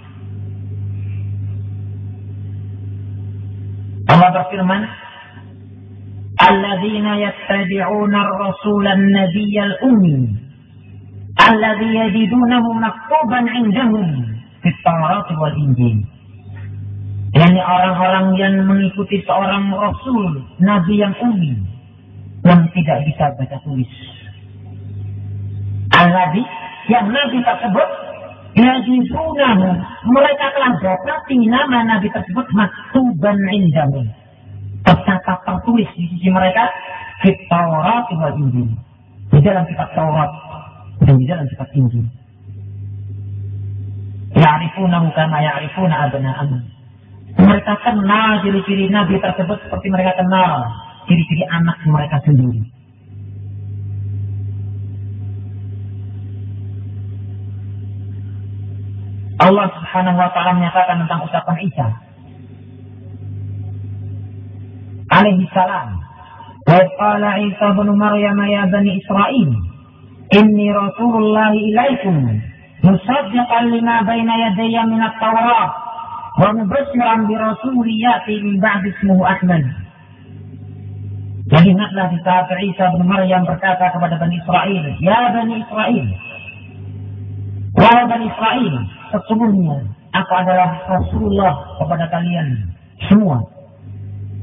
Allah berfirman, "Alladzina yattabi'una ar-rasula an-nabiyyal ummi alladzi yajidunahu maktuban 'indahum fit-Taurat wal Injil." Yani orang-orang yang mengikuti seorang rasul, nabi yang ummi, yang tidak bisa baca tulis. Alladzi, yang nabi tersebut yajidunahu, mereka telah dapati nama nabi tersebut maktuban 'indahum, tercatat tertulis di sisi mereka di Taurat wal Injil, di dalam kitab Taurat dan di dalam kitab Injil. Ya'rifunahu kama ya'rifuna abna'ahum. Mereka kenal ciri-ciri nabi tersebut seperti mereka kenal ciri-ciri anak mereka sendiri. Allah Subhanahu wa taala menyatakan tentang ucapan Isa alaihi salam, wa qala Isa ibn Maryam ya bani Israil inni rasulullah ilaikum musaddiqan lima baina yadayya min at-Taurat wa mubashiran bi rasulin ya'ti min ba'di ismihi Ahmad. Jadi ingatlah di saat Isa bin Maryam berkata kepada Bani Israel, ya Bani Israel, wahai Bani Israel, sesungguhnya aku adalah Rasulullah kepada kalian semua.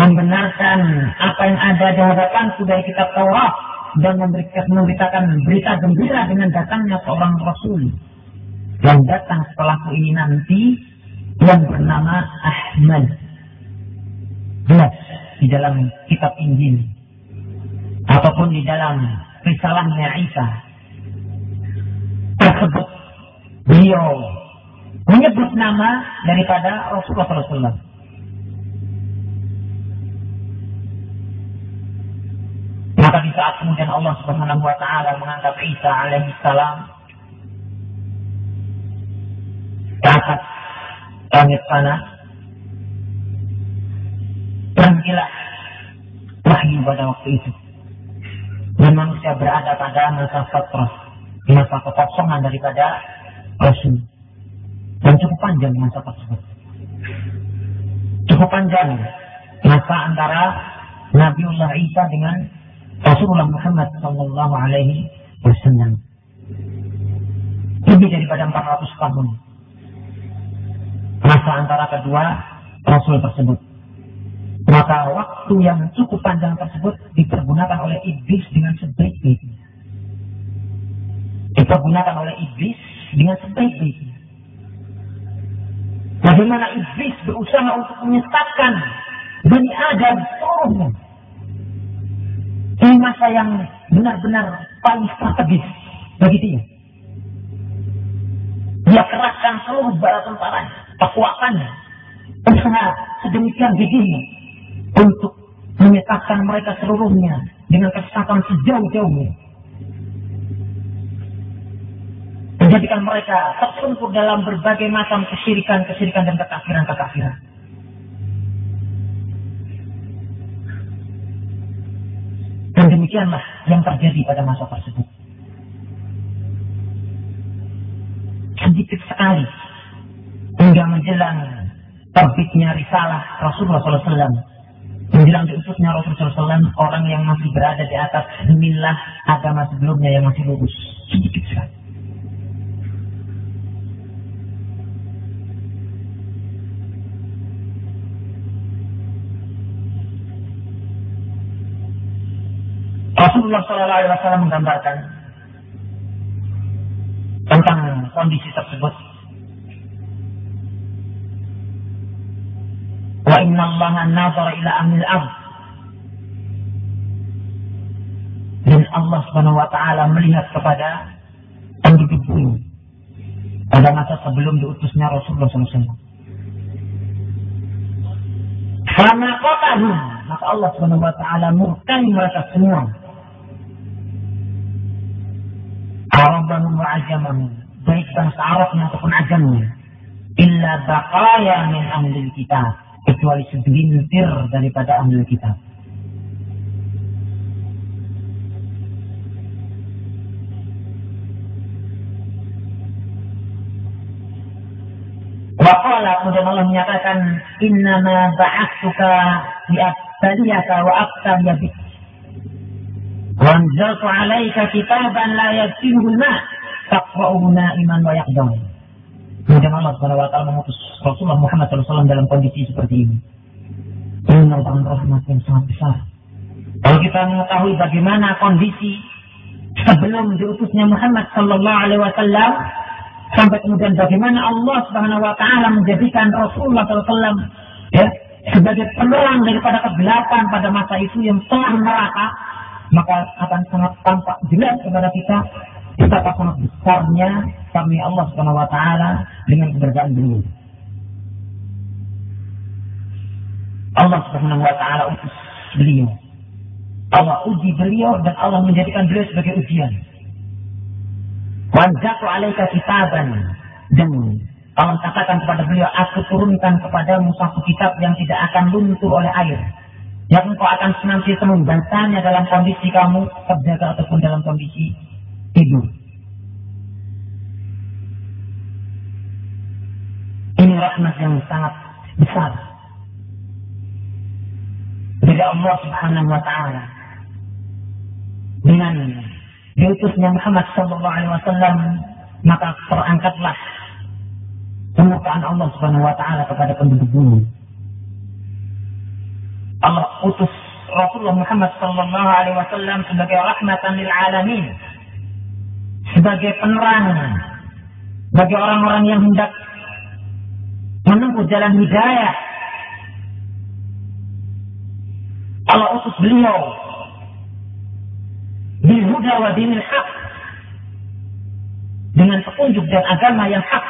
membenarkan apa yang ada di hadapanku dari kitab Taurat dan memberitakan berita gembira dengan datangnya seorang Rasul yang datang setelahku ini nanti yang bernama Ahmad. Jelas di dalam kitab Injil ataupun di dalam risalahnya Isa tersebut beliau menyebut nama daripada Rasulullah SAW. Maka di saat kemudian Allah Subhanahu wa taala mengangkat Isa alaihi salam ke atas langit sana, berhentilah wahyu pada waktu itu. Dan manusia berada pada masa fatrah, masa kekosongan daripada Rasul. Dan cukup panjang masa tersebut. Cukup panjang masa antara Nabiullah Isa dengan Rasulullah Muhammad sallallahu alaihi wasallam. Lebih daripada 400 tahun. Masa antara kedua Rasul tersebut. Maka waktu yang cukup panjang tersebut dipergunakan oleh iblis dengan sebaik-baiknya. Dipergunakan oleh iblis dengan sebaik-baiknya. Bagaimana iblis berusaha untuk menyesatkan Bani Adam seluruhnya. Ini masa yang benar-benar paling strategis bagi dia. Dia kerahkan seluruh bala tentaranya, kekuatannya, usaha sedemikian gigihnya untuk menyesatkan mereka seluruhnya dengan kesesatan sejauh-jauhnya. Menjadikan mereka tersungkur dalam berbagai macam kesyirikan dan kekafiran. Dan demikianlah yang terjadi pada masa tersebut. Sedikit sekali hingga menjelang terbitnya risalah Rasulullah SAW, menjelang diutusnya Rasulullah SAW, orang yang masih berada di atas millah agama sebelumnya yang masih lurus. Sedikit sekali. Rasulullah SAW menggambarkan tentang kondisi tersebut. Wa inna Allaha nazara ila amil ardh. Dan Allah Subhanahu wa taala melihat kepada penduduk bumi pada masa sebelum diutusnya Rasulullah SAW. Karena qatahum, maka Allah Subhanahu wa taala murkai mereka semua. Arabahum wa ajamahum, baik bangsa Arabnya ataupun ajamnya, illa baqaya min ahli kitab, kecuali segelintir daripada ahli kitab. Waqala, kemudian Allah menyatakan, innama ba'atsuka li'abtaliyaka wa abtaliya bik. Wanzaltu alaika kitaban la yasiluhu al-ma' taqra'uhu na'iman wa yaqdam. Kemudian Allah Subhanahu wa taala mengutus Rasulullah Muhammad SAW dalam kondisi seperti ini. Ini merupakan rahmat yang sangat besar. Kalau kita mengetahui bagaimana kondisi sebelum diutusnya Muhammad sallallahu alaihi wasallam, sampai kemudian bagaimana Allah Subhanahu wa taala menjadikan Rasulullah SAW sebagai penerang daripada kegelapan pada masa itu yang terang neraka, maka akan sangat tampak jelas kepada kita betapa sangat besarnya kami Allah Subhanahu wa taala dengan keberadaan beliau. Allah Subhanahu wa taala utus beliau. Allah uji beliau dan Allah menjadikan beliau sebagai ujian. Wanzatu alaika kitaban, dan Allah katakan kepada beliau, aku turunkan kepadamu satu kitab yang tidak akan luntur oleh air, yang engkau akan senantiasa membacanya dalam kondisi kamu terjaga ataupun dalam kondisi tidur. Ini rahmat yang sangat besar dari Allah Subhanahu wa taala. Dengan diutusnya Muhammad sallallahu alaihi wasallam, maka terangkatlah kemurkaan Allah Subhanahu wa taala kepada penduduk bumi. Allah utus Rasulullah Muhammad sallallahu alaihi wasallam sebagai rahmatan lil alamin, sebagai penerang bagi orang-orang yang hendak menempuh jalan hidayah. Allah utus beliau bil huda wa dinil haq, dengan petunjuk dan agama yang hak,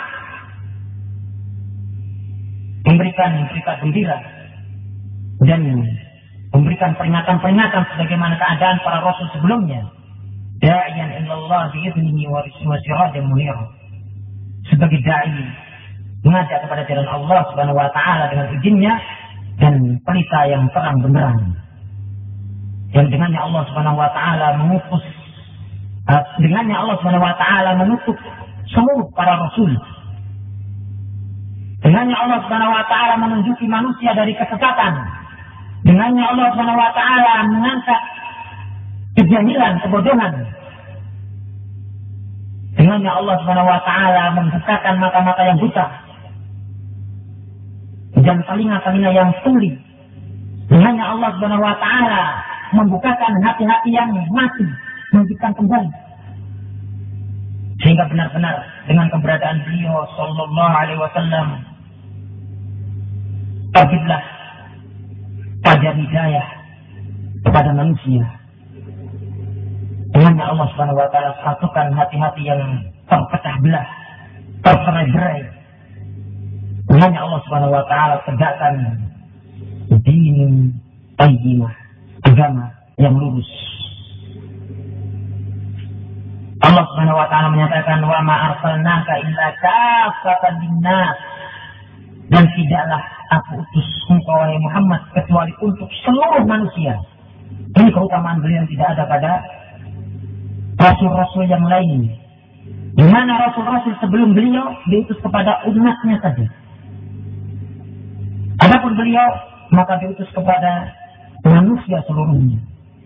memberikan berita gembira dan memberikan peringatan-peringatan sebagaimana keadaan para rasul sebelumnya. Da'iyan ilallah bi'idnihi wa sirajan munir, sebagai dai mengajak kepada jalan Allah Subhanahu wa taala dengan izinnya dan pelita yang terang benderang, yang dengannya Allah Subhanahu wa taala mengutus, dengannya Allah Subhanahu wa taala menutup seluruh para rasul. Dengannya Allah Subhanahu wa taala menunjuki manusia dari kesesatan. Dengannya Allah Subhanahu wa taala mengangkat kejahilan, kebodohan. Dengannya Allah Subhanahu wa taala membukakan mata-mata yang buta dan telinga-telinga yang tuli. Dengannya Allah Subhanahu wa taala membukakan hati-hati yang mati, menghidupkan kembali. Sehingga benar-benar dengan keberadaan beliau sallallahu alaihi wasallam terbitlah fajar hidayah kepada manusia. Dengannya Allah Subhanahu wa taala satukan hati-hati yang terpecah belah, tercerai-berai. Dengannya Allah Subhanahu wa taala tegakkan din qayyimah, agama yang lurus. Allah Subhanahu wa taala menyatakan, wa ma arsalnaka illa kaffatan linnas, dan tidaklah aku utus engkau wahai Muhammad kecuali untuk seluruh manusia. Ini keutamaan beliau yang tidak ada pada rasul-rasul yang lain, di mana rasul-rasul sebelum beliau diutus kepada umatnya saja. Adapun beliau maka diutus kepada manusia seluruhnya.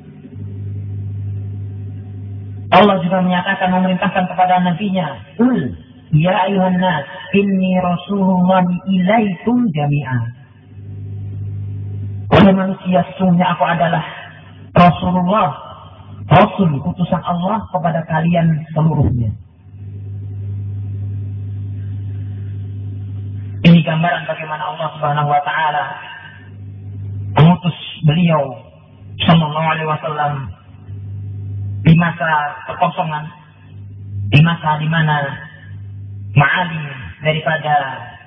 Allah juga menyatakan, memerintahkan kepada nabinya, "Qul ya ayuhan nas, inni rasulullah ilaikum jami'a." Wahai manusia, sesungguhnya aku adalah Rasulullah, Rasul utusan Allah kepada kalian seluruhnya. Ini gambaran bagaimana Allah Subhanahu wa taala mengutus beliau sallallahu alaihi wasallam di masa kekosongan, di masa di mana ma'alim daripada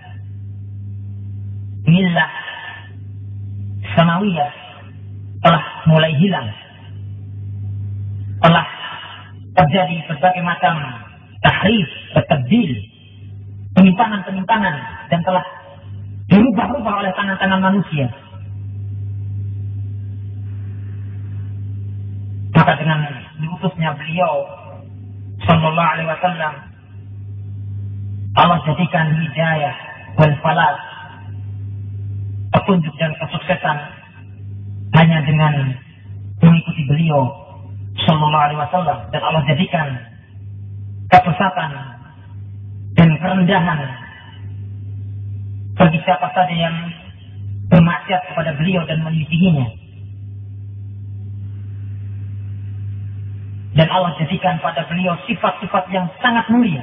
millah samawiyah telah mulai hilang, telah terjadi berbagai macam tahrif, tabdil, penyimpangan-penyimpangan, dan telah dirubah-rubah oleh tangan-tangan manusia. Maka dengan diutusnya beliau sallallahu alaihi wasallam, Allah jadikan hidayah wal falah, petunjuk dan kesuksesan hanya dengan mengikuti beliau sallallahu alaihi wasallam, dan Allah jadikan kesesatan dan kerendahan bagi siapa saja yang bermaksiat kepada beliau dan menyisihinya. Dan Allah jadikan pada beliau sifat-sifat yang sangat mulia,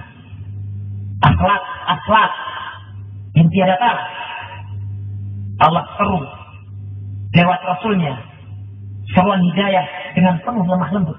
akhlak yang tiada tara. Allah seru lewat Rasulnya seruan hidayah dengan penuh lemah lembut.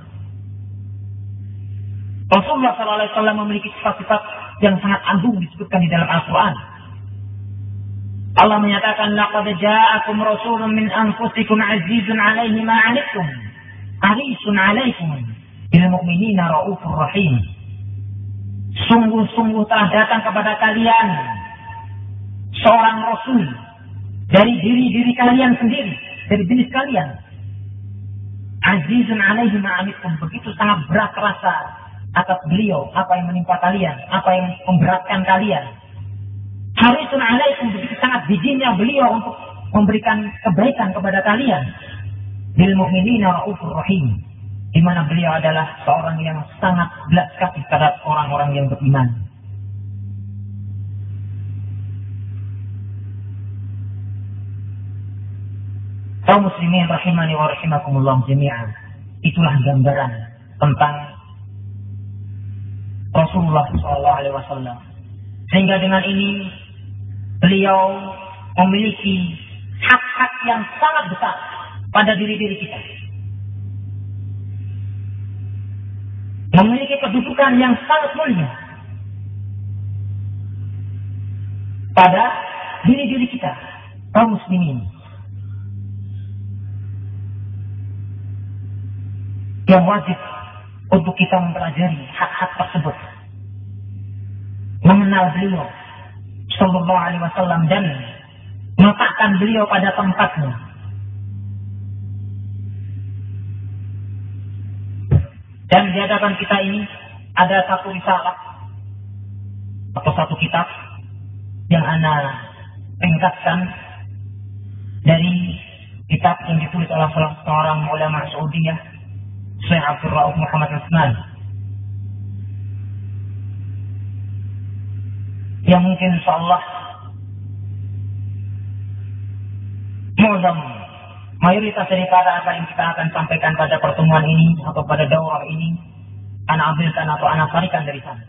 Rasulullah SAW memiliki sifat-sifat yang sangat agung disebutkan di dalam Al-Quran. Allah menyatakan, laqad ja'akum rasulun min anfusikum azizun 'alaihi ma 'anittum harisun 'alaikum bil mu'minina raufur rahim. Sungguh-sungguh telah datang kepada kalian seorang rasul dari diri kalian sendiri, dari jenis kalian. Azizun 'alaihi ma 'anittum, begitu sangat berat rasa atas beliau apa yang menimpa kalian, apa yang memberatkan kalian. Harisun 'alaikum, begitu sangat bijinya beliau untuk memberikan kebaikan kepada kalian. Bil mu'minina raufur rahim, di mana beliau adalah seorang yang sangat belas kasih terhadap orang-orang yang beriman. Kaum muslimin rahimani wa rahimakumullah jami'an. Itulah gambaran tentang Rasulullah SAW. Sehingga dengan ini beliau memiliki hak-hak yang sangat besar pada diri-diri kita. Memiliki kedudukan yang sangat mulia pada diri-diri kita, kaum muslimin. Yang wajib untuk kita mempelajari hak-hak tersebut, mengenal beliau sallallahu alaihi wasallam dan meletakkan beliau pada tempatnya. Dan di hadapan kita ini ada satu risalah atau satu kitab yang ana ringkaskan dari kitab yang ditulis oleh seorang ulama Saudiyah, Syekh Abdul Rauf Muhammad Utsman, yang mungkin insyaallah mayoritas daripada apa yang kita akan sampaikan pada pertemuan ini atau pada daurah ini ana ambilkan atau ana sarikan dari sana.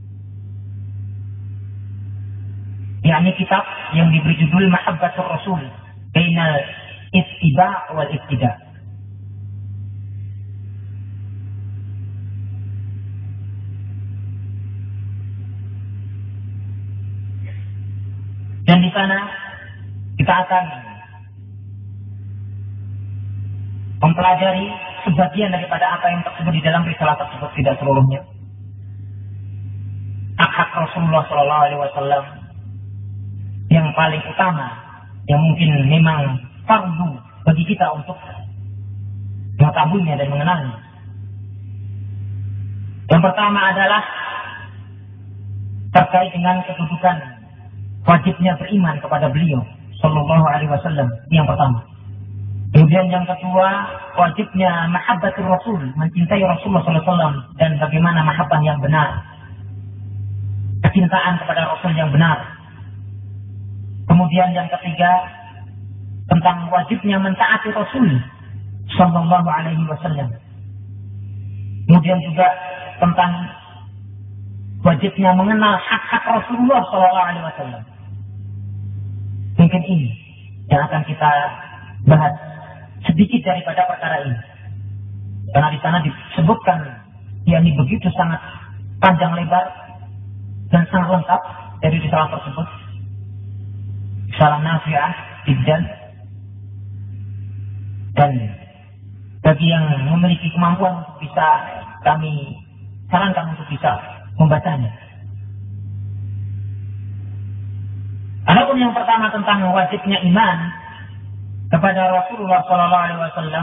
Yakni kitab yang diberi judul Mahabbatur Rasul Bainal Ittiba' wal Ittida'. Dan di sana kita akan mempelajari sebagian daripada apa yang tersebut di dalam risalah tersebut, tidak seluruhnya. Hak-hak Rasulullah SAW yang paling utama, yang mungkin memang fardu bagi kita untuk mengetahuinya dan mengenalnya. Yang pertama adalah terkait dengan kedudukan wajibnya beriman kepada beliau sallallahu alaihi wasallam, yang pertama. Kemudian yang kedua, wajibnya mahabbatul Rasul, mencintai Rasulullah sallallahu alaihi wasallam, dan bagaimana mahabbah yang benar, kecintaan kepada Rasul yang benar. Kemudian yang ketiga, tentang wajibnya mentaati Rasul sallallahu alaihi wasallam. Kemudian juga tentang wajibnya mengenal hak-hak Rasulullah sallallahu alaihi wasallam. Mungkin ini yang akan kita bahas sedikit daripada perkara ini. Karena di sana disebutkan yakni begitu sangat panjang lebar dan sangat lengkap dari risalah tersebut. Risalah nafi'ah jiddan. Dan bagi yang memiliki kemampuan untuk bisa, kami sarankan untuk bisa membacanya. Adapun yang pertama tentang wajibnya iman kepada Rasulullah sallallahu alaihi wasallam,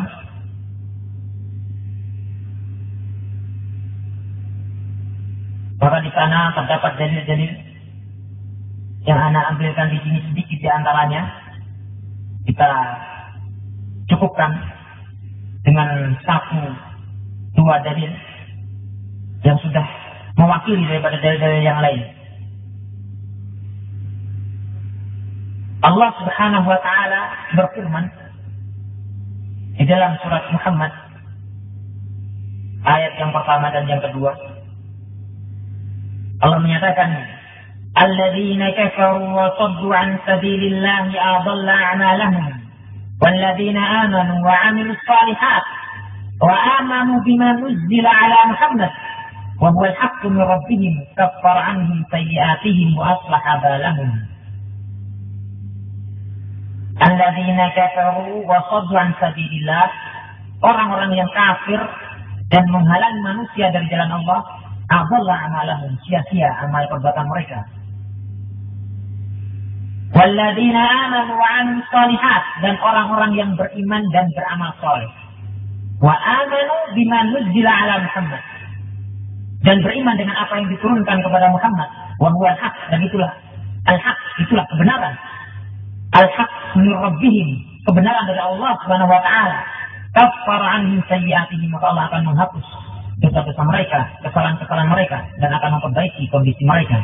maka di sana terdapat dalil-dalil yang ana ambilkan di sini, sedikit di antaranya kita cukupkan dengan satu dua dalil yang sudah mewakili daripada dalil-dalil yang lain. Allah Subhanahu wa taala berfirman di dalam surat Muhammad ayat yang pertama dan yang kedua. Allah menyatakan, "Alladzina kafaru wa saddu an sabilillahi adalla a'malahum walladzina amanu wa 'amilus shalihat wa amanu bima nuzzila 'ala Muhammad wa huwal haqqu min rabbihim kaffara 'anhum sayyi'atihim wa aslaha balahum." Alladzina kafaru wa saddu an sabilillah, orang-orang yang kafir dan menghalangi manusia dari jalan Allah, adalla amalahum, sia-sia amal perbuatan mereka. Walladzina amanu wa 'amilus shalihat, dan orang-orang yang beriman dan beramal saleh. Wa amanu bima nuzzila 'ala Muhammad, dan beriman dengan apa yang diturunkan kepada Muhammad. Wa huwal haq, dan itulah al-haq, itulah kebenaran. Al-haq min rabbihim, kebenaran dari Allah Subhanahu wa taala. Kaffara anhum sayyi'atihim, maka Allah akan menghapus dosa-dosa mereka, kesalahan-kesalahan mereka, dan akan memperbaiki kondisi mereka.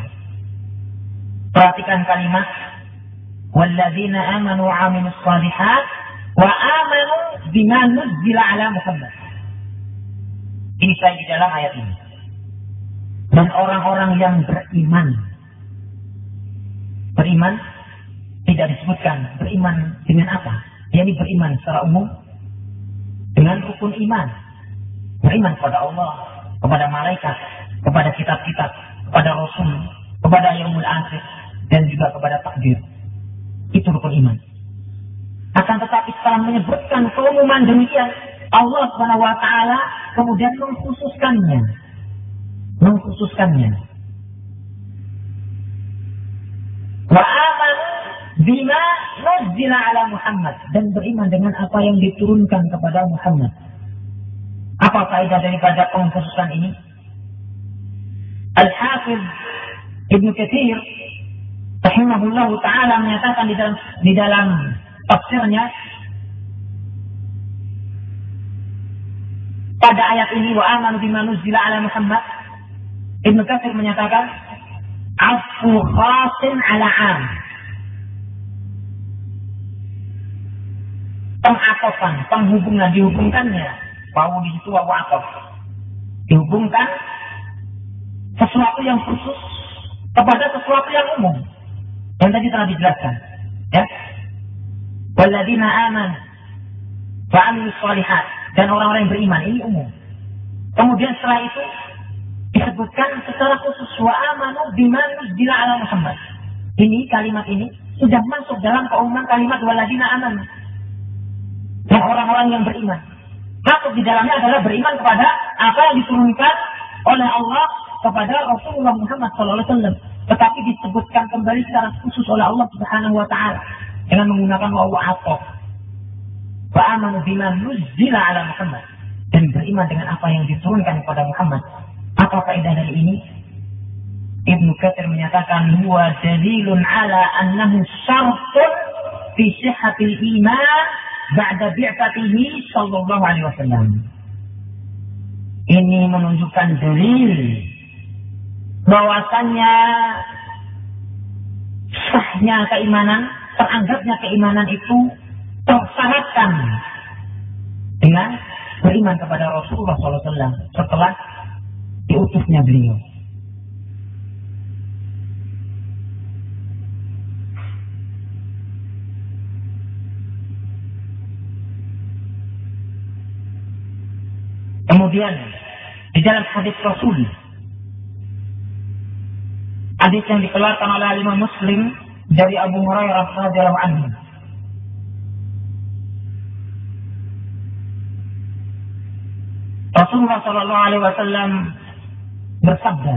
Perhatikan kalimat walladzina amanu wa 'amilus shalihat, wa amanu bima nuzzila ala Muhammad. Ini saya di dalam ayat ini. Dan orang-orang yang beriman tidak disebutkan beriman dengan apa? Yani beriman secara umum dengan rukun iman. Beriman kepada Allah, kepada malaikat, kepada kitab-kitab, kepada Rasul, kepada yaumul akhir, dan juga kepada takdir. Itu rukun iman. Akan tetapi setelah menyebutkan keumuman demikian, Allah Subhanahu wa taala kemudian mengkhususkannya. Wa amanu bima nuzzila ala Muhammad, dan beriman dengan apa yang diturunkan kepada Muhammad. Apa faedah daripada pengkhususan ini? Al-Hafiz Ibnu Katsir rahimahullah taala menyatakan di dalam tafsirnya pada ayat ini, wa amanu bima nuzzila ala Muhammad, Ibnu Katsir menyatakan afu khasin ala am, pengakofan, penghubungan, dihubungkannya wawu di situ wawu atof, dihubungkan sesuatu yang khusus kepada sesuatu yang umum yang tadi telah dijelaskan, ya. Walladzina amanu wa amilus shalihat, dan orang-orang yang beriman, ini umum. Kemudian setelah itu disebutkan secara khusus wa amanu bima nuzzila ala Muhammad. Ini kalimat ini sudah masuk dalam keumuman kalimat walladzina amanu. Dan orang-orang yang beriman, masuk di dalamnya adalah beriman kepada apa yang diturunkan oleh Allah kepada Rasulullah Muhammad SAW. Tetapi disebutkan kembali secara khusus oleh Allah Subhanahu wa taala dengan menggunakan wawu atof. Wa amanu bima nuzzila ala Muhammad, dan beriman dengan apa yang diturunkan kepada Muhammad. Apa faedah dari ini? Ibnu Katsir menyatakan huwa dalilun ala annahu syartun fi sihhatil iman ba'da bi'tsatihi sallallahu alaihi wasallam. Ini menunjukkan dalil bahwasannya sahnya keimanan, teranggapnya keimanan itu tersyaratkan dengan beriman kepada Rasulullah SAW setelah diutusnya beliau. Kemudian di dalam hadis Rasul, hadis yang dikeluarkan oleh Imam Muslim dari Abu Hurairah radhiyallahu anhu, Rasulullah sallallahu alaihi wasallam bersabda,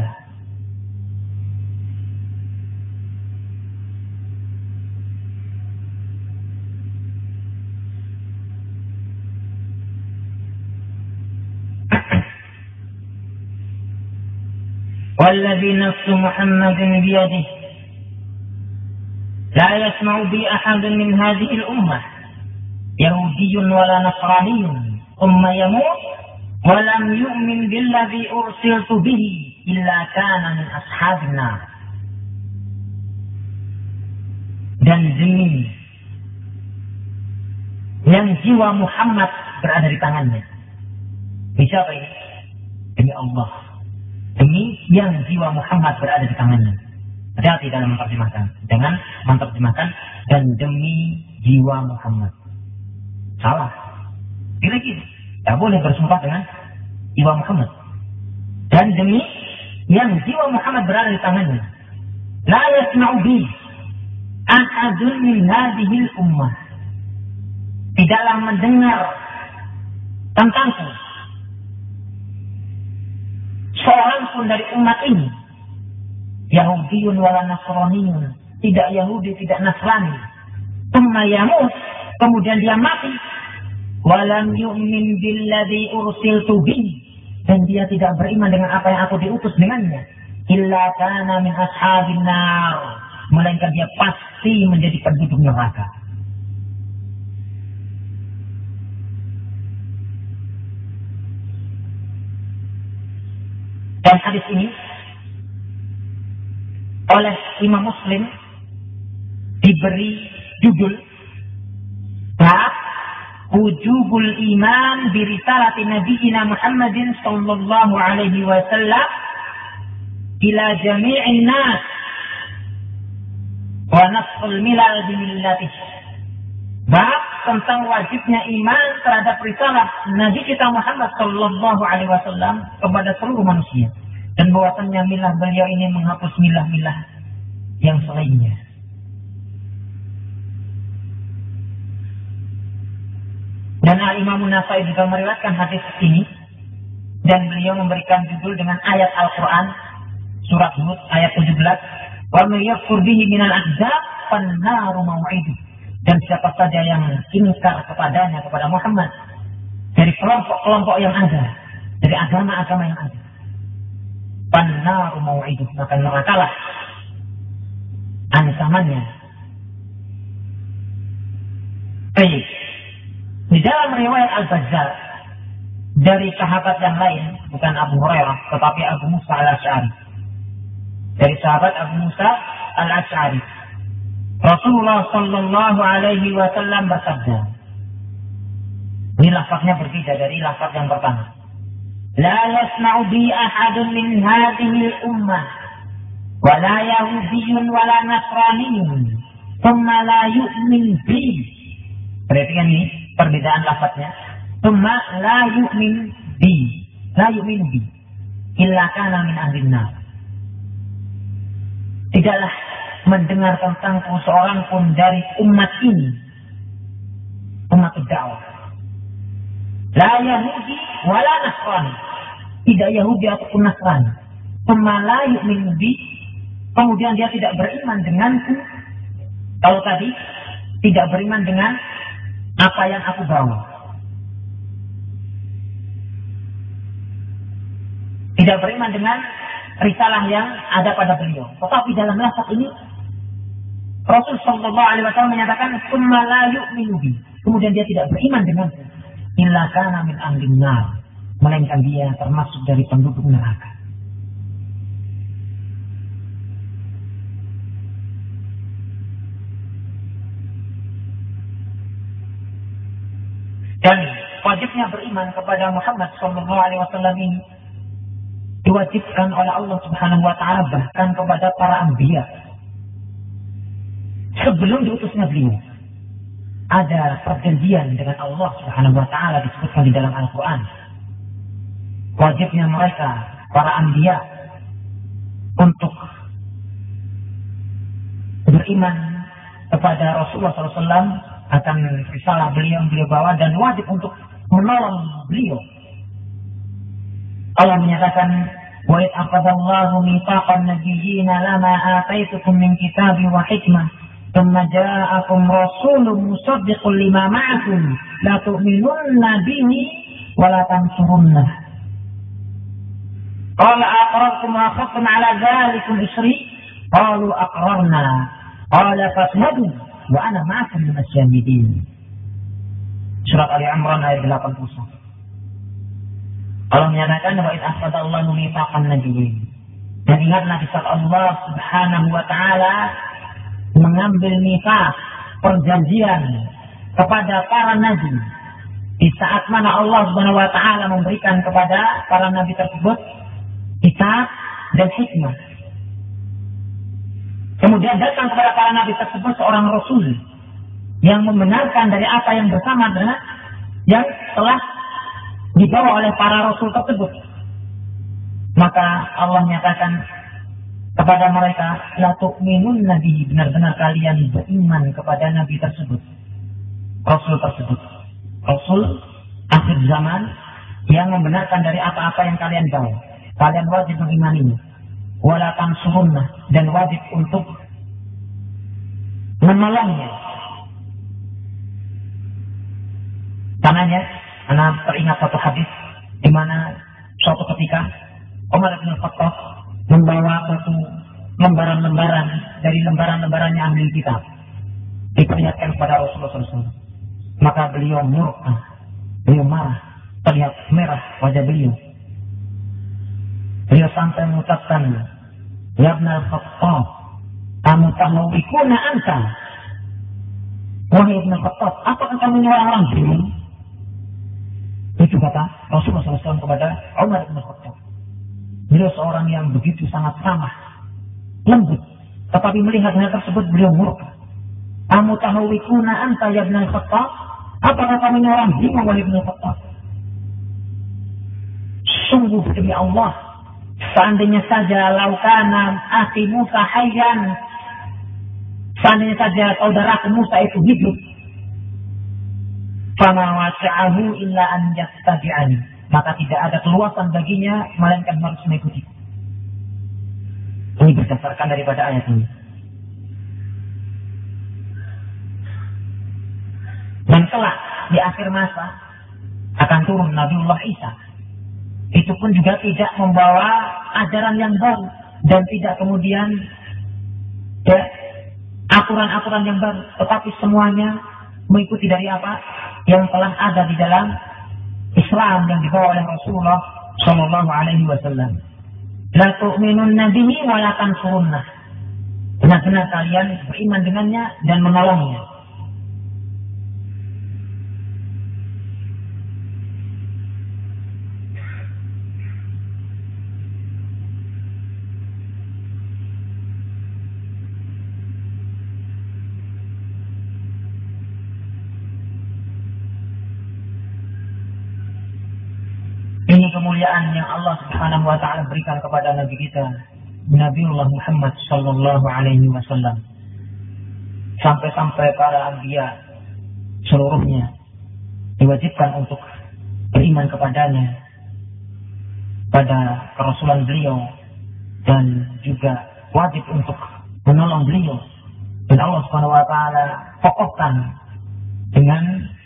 والذي نفس محمد بيده لا يسمع بي أحد من هذه الأمة يهودي ولا نصراني ثم يموت ولم يؤمن بالذي أرسلت به إلا كان من أصحاب النار. Dan demi yang jiwa Muhammad berada di tangannya. Siapa ini? Demi Allah. Demi yang jiwa Muhammad berada di tangannya. Hati-hati dalam menerjemahkan. Dengan menerjemahkan dan demi jiwa Muhammad. Salah. Kira-kira. Tidak boleh bersumpah dengan jiwa Muhammad. Dan demi yang jiwa Muhammad berada di tangannya. La yasma'u bi ahadun min hadhil ummah. Tidaklah mendengar tentangku seorang pun dari umat ini, Yahudiyun wala Nasraniyun, tidak Yahudi, tidak Nasrani, thumma yamut, kemudian dia mati, walam yu'min billadzi ursiltu bihi, dan dia tidak beriman dengan apa yang aku diutus dengannya, illa kana min ashabin nar, melainkan dia pasti menjadi penduduk neraka. Dan hadis ini oleh Imam Muslim diberi judul bab wujubul iman bi risalati nabiyina Muhammadin sallallahu alaihi wasallam ila jami'in nas wa nasrul milal bi millatih. Bab tentang wajibnya iman terhadap risalah Nabi kita Muhammad sallallahu alaihi wasallam kepada seluruh manusia, dan bahwasannya milah beliau ini menghapus milah-milah yang selainnya. Dan Al-Imam An-Nasai juga meriwayatkan hadis ini, dan beliau memberikan judul dengan ayat Al-Quran surat Hud ayat 17, wa may yakfur bihi minal ahzab fan-naru maw'iduh. Dan siapa saja yang ingkar kepadanya, kepada Muhammad, dari kelompok-kelompok yang ada, dari agama-agama yang ada, fan-naru maw'iduh, maka nerakalah ancamannya. Baik. Di dalam riwayat Al-Bazzar dari sahabat yang lain, bukan Abu Hurairah tetapi Abu Musa Al-Asy'ari, dari sahabat Abu Musa Al-Asy'ari, Rasulullah sallallahu alaihi wasallam bersabda, ini lafaznya berbeda dari lafaz yang pertama, la yasma'u bi ahadun min hadhihi al-ummah wa la yahudiyyun wa la nasraniyyun thumma la yu'min bi. Perhatikan ini perbedaan lafaznya. Thumma la yu'min bi, la yu'min bi illa kana min ahlin nar. Tidaklah mendengar tentangku seorang pun dari umat ini, umat dakwah, la Yahudi wala Nasrani, tidak Yahudi ataupun Nasrani, thumma la yu'min bi, kemudian dia tidak beriman denganku. Kalau tadi tidak beriman dengan apa yang aku bawa, tidak beriman dengan risalah yang ada pada beliau. Tetapi dalam lafaz ini Rasul sallallahu alaihi wasallam menyatakan tsumma la yu'minu bi, kemudian dia tidak beriman denganku, illa kana min ahlin nar, melainkan dia termasuk dari penduduk neraka. Dan wajibnya beriman kepada Muhammad sallallahu alaihi wasallam ini diwajibkan oleh Allah Subhanahu wa taala bahkan kepada para anbiya sebelum diutusnya beliau. Ada perjanjian dengan Allah Subhanahu wa taala disebutkan di dalam Al-Qur'an. Wajibnya mereka, para anbiya, untuk beriman kepada Rasulullah SAW akan risalah beliau yang beliau bawa, dan wajib untuk menolong beliau. Allah menyatakan, wa id aqadallahu mitsaqan nabiyyina lama ataitukum min kitabi wa hikmah thumma ja'akum rasulun musaddiqun lima ma'akum la tu'minunna bihi wa la tansurunnah. Qala aqrartum wa akhadtum ala dhalikum isri qalu aqrarna qala fashhadu wa ana ma'akum minas syahidin. Surat Ali Imran ayat 81. Allah menyatakan wa id aqadallahu mitsaqan nabiyyin, dan ingatlah di saat Allah Subhanahu wa taala mengambil mitsaq, perjanjian kepada para nabi, di saat mana Allah Subhanahu wa taala memberikan kepada para nabi tersebut kitab dan hikmah. Kemudian datang kepada para nabi tersebut seorang rasul yang membenarkan dari apa yang bersama dengan yang telah dibawa oleh para rasul tersebut. Maka Allah menyatakan kepada mereka, la tu'minun nabi, benar-benar kalian beriman kepada nabi tersebut, rasul tersebut, rasul akhir zaman yang membenarkan dari apa-apa yang kalian bawa. Kalian wajib mengimaninya. Wala tansurunnah, dan wajib untuk menolongnya. Karenanya, Anda teringat satu hadis di mana suatu ketika Umar bin Khattab membawa satu lembaran-lembaran dari lembaran-lembarannya ahli kitab, diperlihatkan kepada Rasulullah SAW. Maka beliau murka, beliau marah, terlihat merah wajah beliau. Beliau sampai mengucapkan, ya Ibn Khattab, kamu tahmawikuna anta. Wahai Ibn Khattab, apakah kamu ini orang-orang bingung? Lucu kata Rasulullah SAW kepada Umar bin Khattab. Beliau seorang yang begitu sangat ramah, lembut, tetapi melihat hal tersebut beliau murka. Amutahawikuna anta ya ibn Khattab? Apakah kamu ini orang bingung wahai ibn Khattab? Sungguh demi Allah, seandainya saja laukana akhi Musa hayyan, seandainya saja saudaraku Musa itu hidup, fama wasa'ahu illa an yastabi'ani, maka tidak ada keluasan baginya melainkan harus mengikuti. Ini berdasarkan daripada ayat ini. Dan kelak di akhir masa akan turun Nabiullah Isa. Itu pun juga tidak membawa ajaran yang baru dan tidak kemudian aturan-aturan yang baru, tetapi semuanya mengikuti dari apa yang telah ada di dalam Islam yang dibawa oleh Rasulullah Shallallahu Alaihi Wasallam. La tu'minunna bihi wa la tansurunnah. Benar-benar kalian beriman dengannya dan menolongnya. Ini kemuliaan yang Allah Subhanahu wa taala berikan kepada nabi kita, Nabiullah Muhammad sallallahu alaihi wasallam. Sampai-sampai para anbiya seluruhnya diwajibkan untuk beriman kepadanya, pada kerasulan beliau, dan juga wajib untuk menolong beliau. Dan Allah Subhanahu wa taala kokohkan dengan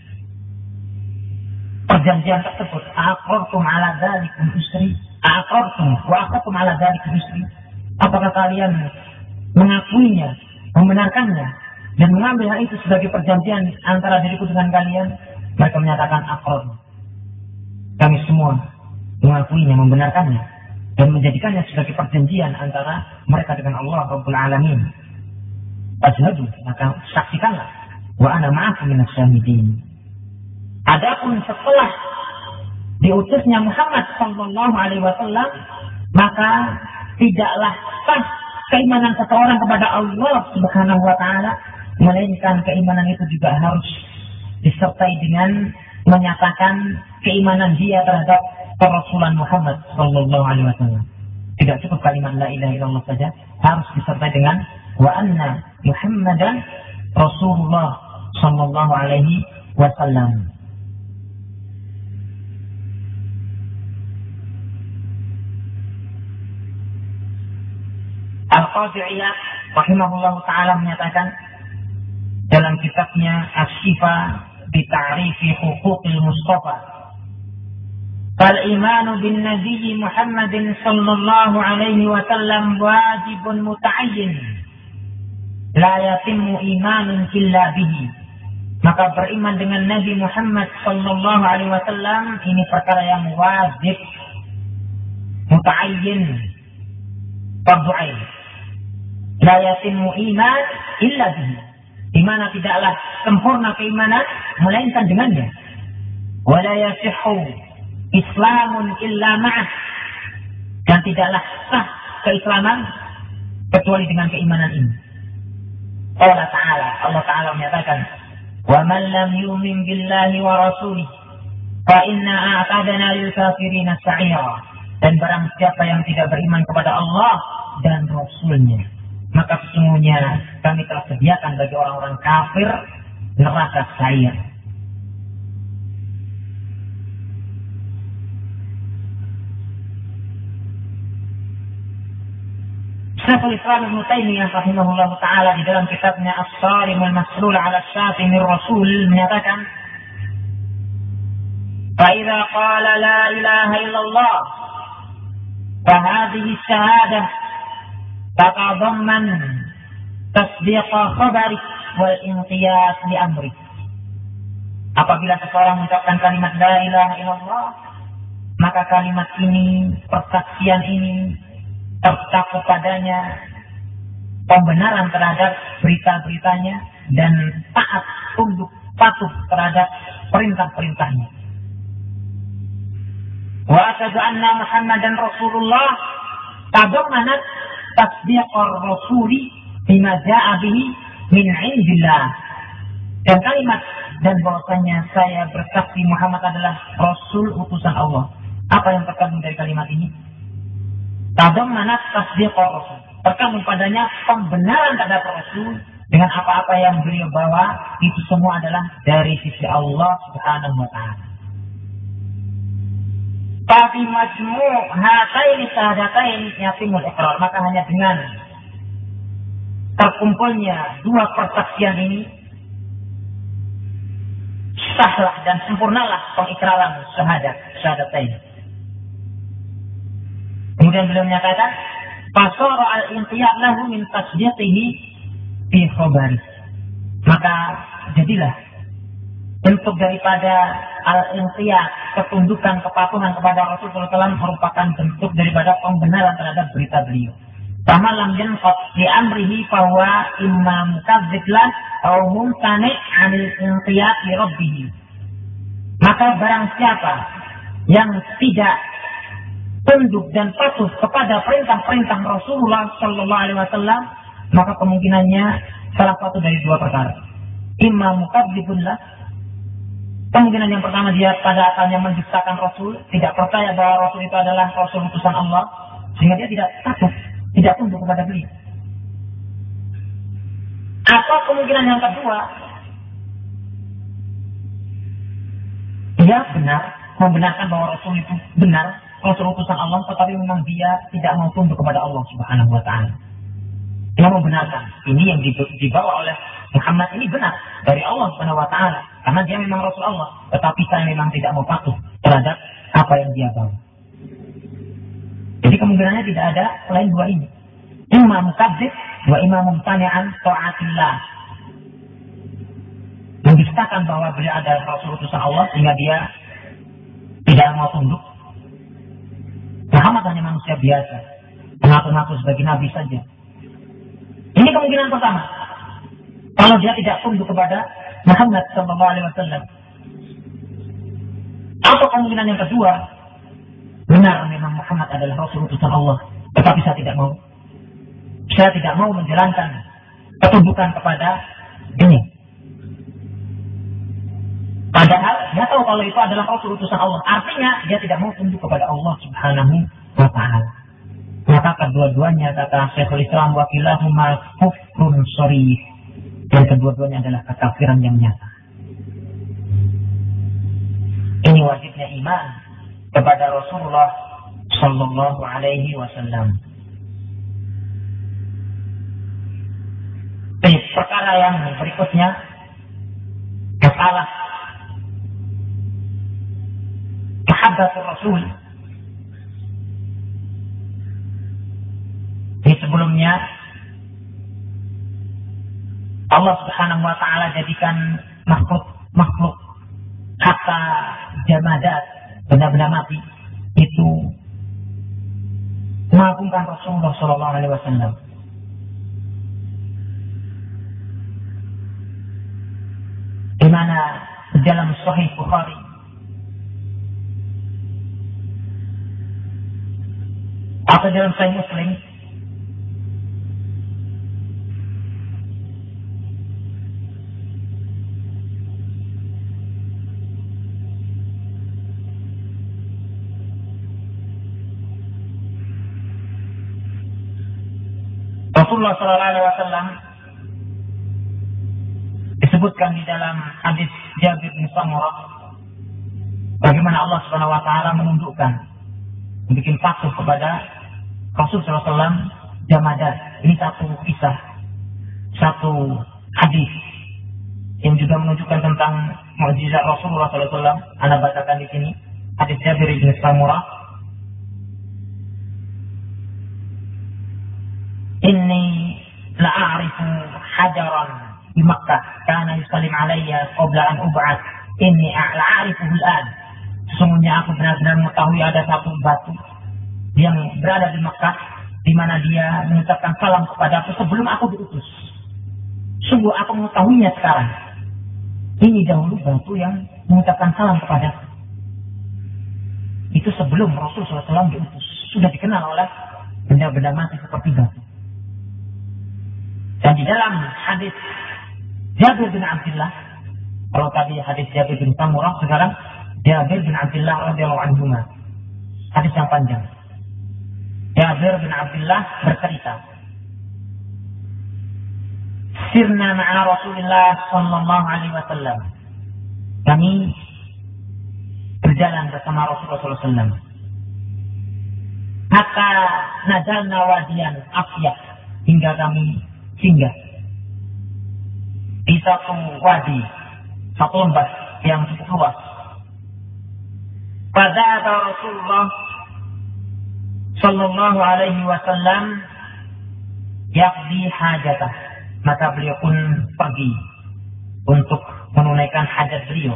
perjanjian tersebut, aqrartum ala dzalikum isri, aqrartum wa aqrartum ala dzalikum isri. Apakah kalian mengakuinya, membenarkannya, dan mengambil hal itu sebagai perjanjian antara diriku dengan kalian? Mereka menyatakan aqrar. Kami semua mengakuinya, membenarkannya, dan menjadikannya sebagai perjanjian antara mereka dengan Allah Rabbul Alamin. Fashhadu, maka saksikanlah, wa ana ma'akum minas syahidin. Adapun setelah diutusnya Muhammad sallallahu alaihi wasallam, maka tidaklah sah keimanan seseorang kepada Allah Subhanahu wa taala, melainkan keimanan itu juga harus disertai dengan menyatakan keimanan dia terhadap Rasulullah Muhammad sallallahu alaihi wasallam. Tidak cukup kalimat la ilaha illallah saja, harus disertai dengan wa anna Muhammadan Rasulullah sallallahu alaihi wasallam. Al-Qadhi Iyad rahimahullah ta'ala menyatakan dalam kitabnya Asy-Syifa bi Ta'rifi Huquqil Mustafa, Fal-imanu bin Nabi Muhammadin sallallahu alaihi wasallam wajibun muta'ayyin, la yatimmu imanun illa bihi. Maka beriman dengan Nabi Muhammad sallallahu alaihi wasallam ini perkara yang wajib, muta'ayyin, fardhu ain. La yatimmu iman illa bihi, di mana tidaklah sempurna keimanan melainkan dengannya. Wa la yasihhu islamun illa ma'ah, dan tidaklah sah keislaman kecuali dengan keimanan ini. Allah Ta'ala menyatakan, wa man lam yu'min billahi wa rasulih fa inna a'tadna lil kafirina sa'ira. Dan barang siapa yang tidak beriman kepada Allah dan Rasulnya, maka sesungguhnya kami telah sediakan bagi orang-orang kafir neraka sa'ir. Syekhul Islam Ibnu Taimiyah rahimahullah ta'ala di dalam kitabnya As-Sarim al-Maslul 'ala Syatimir Rasul menyatakan, فَإِذَا قَالَ لَا إِلَهَ إِلَّا اللَّهُ فَهَذِهِ الشَّهَادَةُ تَتَضَمَّنُ تَصْدِيقَ خَبَرِهِ وَالْإِنْقِيَادَ لِأَمْرِهِ. Apabila seseorang mengucapkan kalimat la ilaha illallah, maka kalimat ini, persaksian ini tercakup padanya pembenaran terhadap berita-beritanya dan taat, tunduk, patuh terhadap perintah-perintahnya. wa asyhadu anna Muhammadan Rasulullah tadammanat tasdiqar rasuli bima jaa'a bihi min 'indillah. Dan kalimat dan bahwasanya saya bersaksi Muhammad adalah Rasul utusan Allah. Apa yang terkandung dari kalimat ini? Tadammanat tasdiqar rasul. Terkandung padanya pembenaran terhadap Rasul dengan apa-apa yang beliau bawa, itu semua adalah dari sisi Allah Subhanahu wa ta'ala. Tapi majmu' hataini syahadatain yatimul iqrar. Maka hanya dengan terkumpulnya dua persaksian ini, sahlah dan sempurnalah pengikraran syahadatain. Kemudian beliau menyatakan, fasara al-inqiyad lahu min tasdiqihi fi khabari. Maka jadilah bentuk daripada al-inqiyad, ketundukan, kepatuhan kepada Rasulullah SAW merupakan bentuk daripada pembenaran terhadap berita beliau. Sama lam yanqat li amrihi fahuwa imma mukadzib lah atau mumtani' 'anil inqiyad li rabbih. Maka barang siapa yang tidak tunduk dan patuh kepada perintah-perintah Rasulullah sallallahu alaihi wasallam, maka kemungkinannya salah satu dari dua perkara. Imma mukadzibun lah. Kemungkinan yang pertama, dia pada asalnya mendustakan Rasul, tidak percaya bahwa Rasul itu adalah Rasul utusan Allah, sehingga dia tidak patuh, tidak tunduk kepada beliau. Atau kemungkinan yang kedua, dia benar membenarkan bahwa Rasul itu benar, Rasul utusan Allah, tetapi memang dia tidak mau tunduk kepada Allah Subhanahu wa ta'ala. Dia membenarkan ini yang dibawa oleh Muhammad ini benar dari Allah Subhanahu wa ta'ala, karena dia memang Rasul Allah, tetapi saya memang tidak mau patuh terhadap apa yang dia bawa. Jadi kemungkinannya tidak ada selain dua ini. Imam mukadzib wa imam mumtani'an ta'atillah. Mendustakan bahwa beliau adalah Rasul utusan Allah sehingga dia tidak mau tunduk. Muhammad hanya manusia biasa, mengaku-ngaku sebagai nabi saja. Ini kemungkinan pertama. Kalau dia tidak tunduk kepada Muhammad sallallahu alaihi wasallam. Atau kemungkinan yang kedua, benar memang Muhammad adalah Rasul utusan Allah, tetapi saya tidak mau. Saya tidak mau menjalankan ketundukan kepada ini. Padahal dia tahu kalau itu adalah Rasul utusan Allah. Artinya dia tidak mau tunduk kepada Allah Subhanahu wa ta'ala. Maka kedua-duanya, kata Syekhul Islam, wa kilahuma kufrun sharih. Dan kedua-duanya adalah kekafiran yang nyata. Ini wajibnya iman kepada Rasulullah sallallahu alaihi wasallam. Perkara yang berikutnya, masalah mahabbatul Rasul. Ini sebelumnya Allah Subhanahu wa ta'ala jadikan makhluk hatta jamadat, benda-benda mati itu mengagungkan Rasulullah sallallahu alaihi wasallam. Di mana dalam Sahih Bukhari atau dalam Sahih Muslim Rasulullah sallallahu alaihi wasallam disebutkan di dalam hadis Jabir bin Samurah bagaimana Allah Subhanahu wa taala menundukkan, membuat patuh kepada Rasul sallallahu alaihi wasallam jamadat. Ini satu kisah, satu hadis yang juga menunjukkan tentang mukjizat Rasulullah sallallahu alaihi wasallam. Anda bacakan di sini hadis Jabir bin Samurah. Inni la'arifu hajaran di Makkah kana yusallim alayya qabla an ub'ats inni la'arifuhu al-an. Sesungguhnya aku benar-benar mengetahui ada satu batu yang berada di Makkah di mana dia mengucapkan salam kepada aku sebelum aku diutus. Sungguh aku mengetahuinya sekarang. Ini dahulu batu yang mengucapkan salam kepada aku. itu sebelum Rasul SAW diutus. Sudah dikenal oleh benda-benda mati seperti batu. Dan di dalam hadis Jabir bin Abdullah, kalau tadi hadis Jabir bin Samurah, sekarang Jabir bin Abdullah radhiyallahu anhu. Hadis yang panjang. Jabir bin Abdullah bercerita, "Sirna ma'a Rasulillah sallallahu alaihi wasallam." Kami berjalan bersama Rasulullah sallallahu alaihi wasallam. Hatta nazalna wadiyan Afyah, hingga kami singgah di satu wadi, satu lembah yang cukup luas. Pada Rasulullah sallallahu alaihi wasallam yaqdi hajatah, maka beliau pun pergi untuk menunaikan hajat beliau.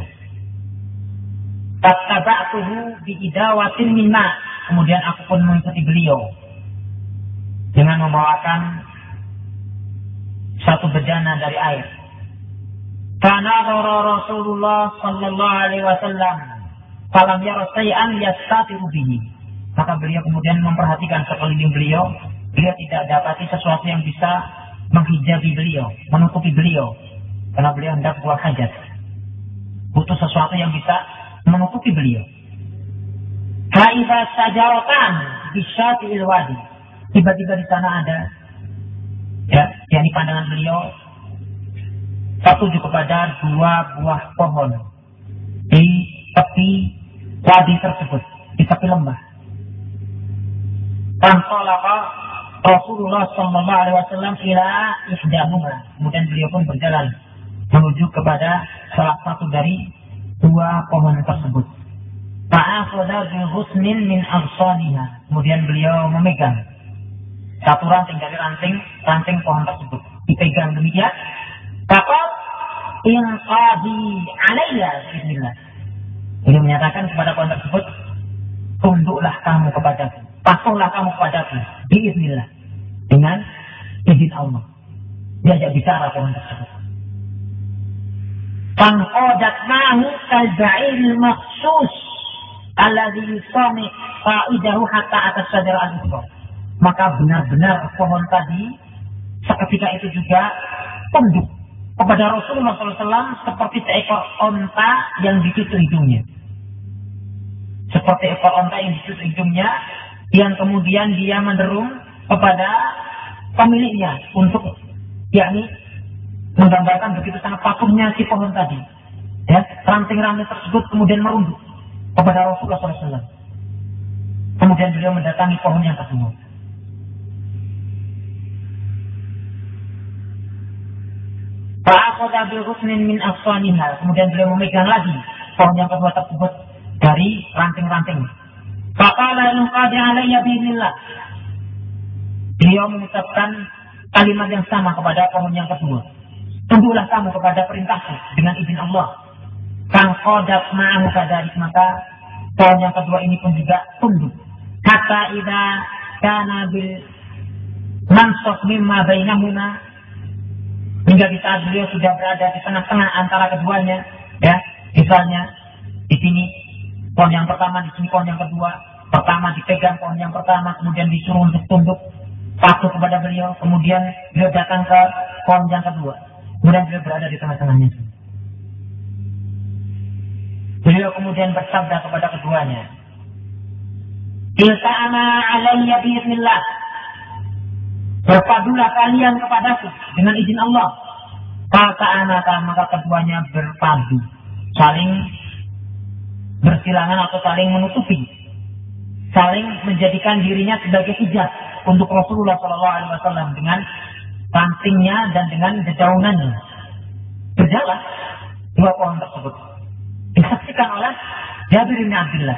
Tattaba'tuhu bi'idawatin min ma', kemudian aku pun mengikuti beliau dengan membawakan satu bejana dari air. Fanadhara Rasulullah sallallahu alaihi wasallam falam yara shay'an yastatiru bihi, maka beliau kemudian memperhatikan sekeliling beliau. Beliau tidak dapati sesuatu yang bisa menghijabi beliau, menutupi beliau, karena beliau hendak buang hajat. Butuh sesuatu yang bisa menutupi beliau. Fa'idha sajaratan bisyati'il wadi, tiba-tiba di sana ada, yakni pandangan beliau tertuju kepada dua buah pohon di tepi wadi tersebut, di tepi lembah. Fantalaqa Rasulullah sallallahu alaihi wasallam ila ihdahuma, kemudian beliau pun berjalan menuju kepada salah satu dari dua pohon tersebut. Fa'akhadha bi ghusnin min aghsaniha, kemudian beliau memegang satu ranting dari ranting pohon tersebut, dipegang demikian. Faqad inqadi alayya bismillah, beliau menyatakan kepada pohon tersebut, tunduklah kamu kepadaku, patuhlah kamu kepadaku biiznillah, dengan izin Allah. Diajak bicara pohon tersebut. Fanqadat ma'hu kal-ba'iril makhsus alladhi yusami qa'idahu hatta atas sajarah al-ukhra, maka benar-benar pohon tadi seketika itu juga tunduk kepada Rasulullah SAW seperti seekor onta yang ditutup hidungnya. Seperti ekor onta yang ditutup hidungnya, yang kemudian dia menderum kepada pemiliknya untuk, yakni menggambarkan begitu sangat patuhnya si pohon tadi. Ya, ranting-ranting tersebut kemudian merunduk kepada Rasulullah SAW. Kemudian beliau mendatangi pohon yang kedua. Fa'akhadha bi ghusnin min aghsaniha, kemudian beliau memegang lagi pohon yang kedua tersebut dari ranting-ranting. Faqala inqadi alayya biiznillah, beliau mengucapkan kalimat yang sama kepada pohon yang kedua, tunduklah kamu kepada perintahku dengan izin Allah. Fanqadat ma'ahu kadzalik, maka pohon yang kedua ini pun juga tunduk. Hatta idza kana bil mansaf mimma bainahuma, hingga di saat beliau sudah berada di tengah-tengah antara keduanya, ya, misalnya di sini pohon yang pertama, di sini pohon yang kedua. Pertama dipegang pohon yang pertama, kemudian disuruh untuk tunduk patuh kepada beliau. Kemudian beliau datang ke pohon yang kedua, kemudian beliau berada di tengah-tengahnya. Beliau kemudian bersabda kepada keduanya, "Ilta'ama alayya biiznillah." Berpadulah kalian kepadaku dengan izin Allah. Maka keduanya berpadu, saling bersilangan atau saling menutupi, saling menjadikan dirinya sebagai hijab untuk Rasulullah SAW dengan rantingnya dan dengan dedaunannya. Berjalan dua pohon tersebut disaksikan oleh Jabir bin Abdullah.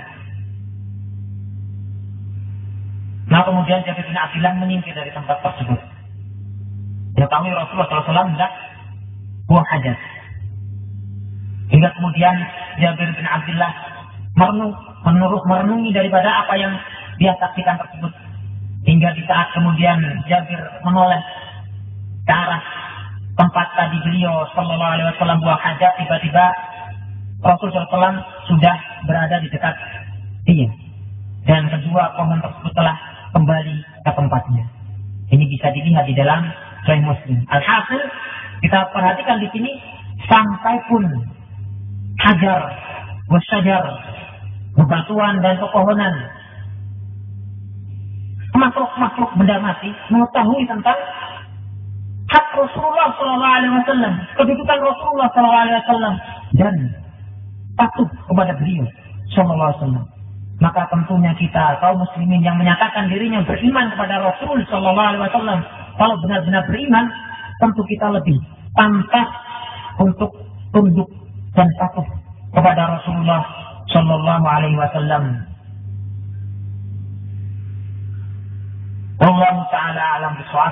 Nah, kemudian Jabir bin Abdullah menyingkir dari tempat tersebut. Mengetahui Rasulullah SAW hendak buang hajat. Hingga kemudian Jabir bin Abdullah merenungi daripada apa yang dia saksikan tersebut. Hingga di saat kemudian Jabir menoleh ke arah tempat tadi beliau sallallahu alaihi wasallam buang hajat, tiba-tiba Rasulullah SAW sudah berada di dekat dia. dan kedua pohon tersebut telah kembali ke tempatnya. Ini bisa dilihat di dalam Sahih Muslim. Alhasil kita perhatikan di sini sampai pun hajar, wasyajar, bebatuan dan pepohonan, makhluk-makhluk benda mati mengetahui tentang hak Rasulullah SAW, kedudukan Rasulullah SAW, dan patuh kepada beliau SAW. Maka tentunya kita kaum muslimin yang menyatakan dirinya beriman kepada Rasul SAW, kalau benar-benar beriman, tentu kita lebih pantas untuk tunduk dan patuh kepada Rasulullah SAW. Wallahu ta'ala alam bishawab.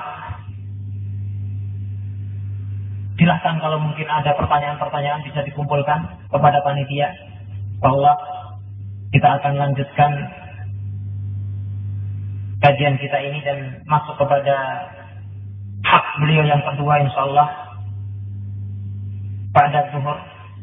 Silahkan kalau mungkin ada pertanyaan-pertanyaan bisa dikumpulkan kepada panitia. Allah, kita akan lanjutkan kajian kita ini dan masuk kepada hak beliau yang kedua insyaallah pada zuhur.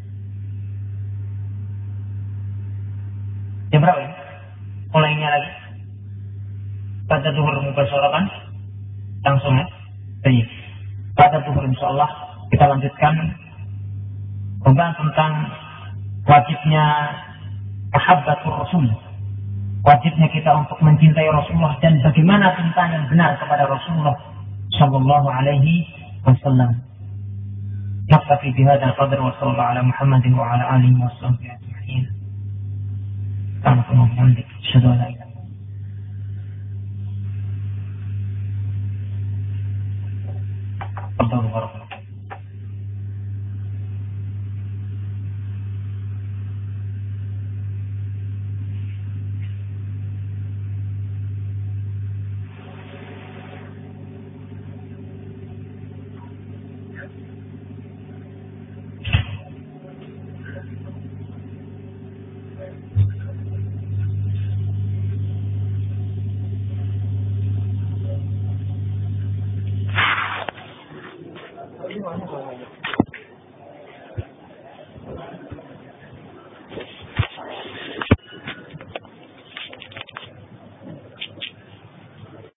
Jam berapa ini? Mulainya lagi pada zuhur mubasyaratan langsung ya. Baik. Pada zuhur insyaallah kita lanjutkan membahas tentang wajibnya mahabbatur Rasul, wajibnya kita untuk mencintai Rasulullah dan bagaimana cinta yang benar kepada Rasulullah sallallahu alaihi wasallam. Naktafi bihadzal qadr wa sallallahu ala Muhammadin wa ala alihi wa sahbihi ajma'in. Subhanallah wa bihamdihi, asyhadu an la ilaha illa anta. Ini mana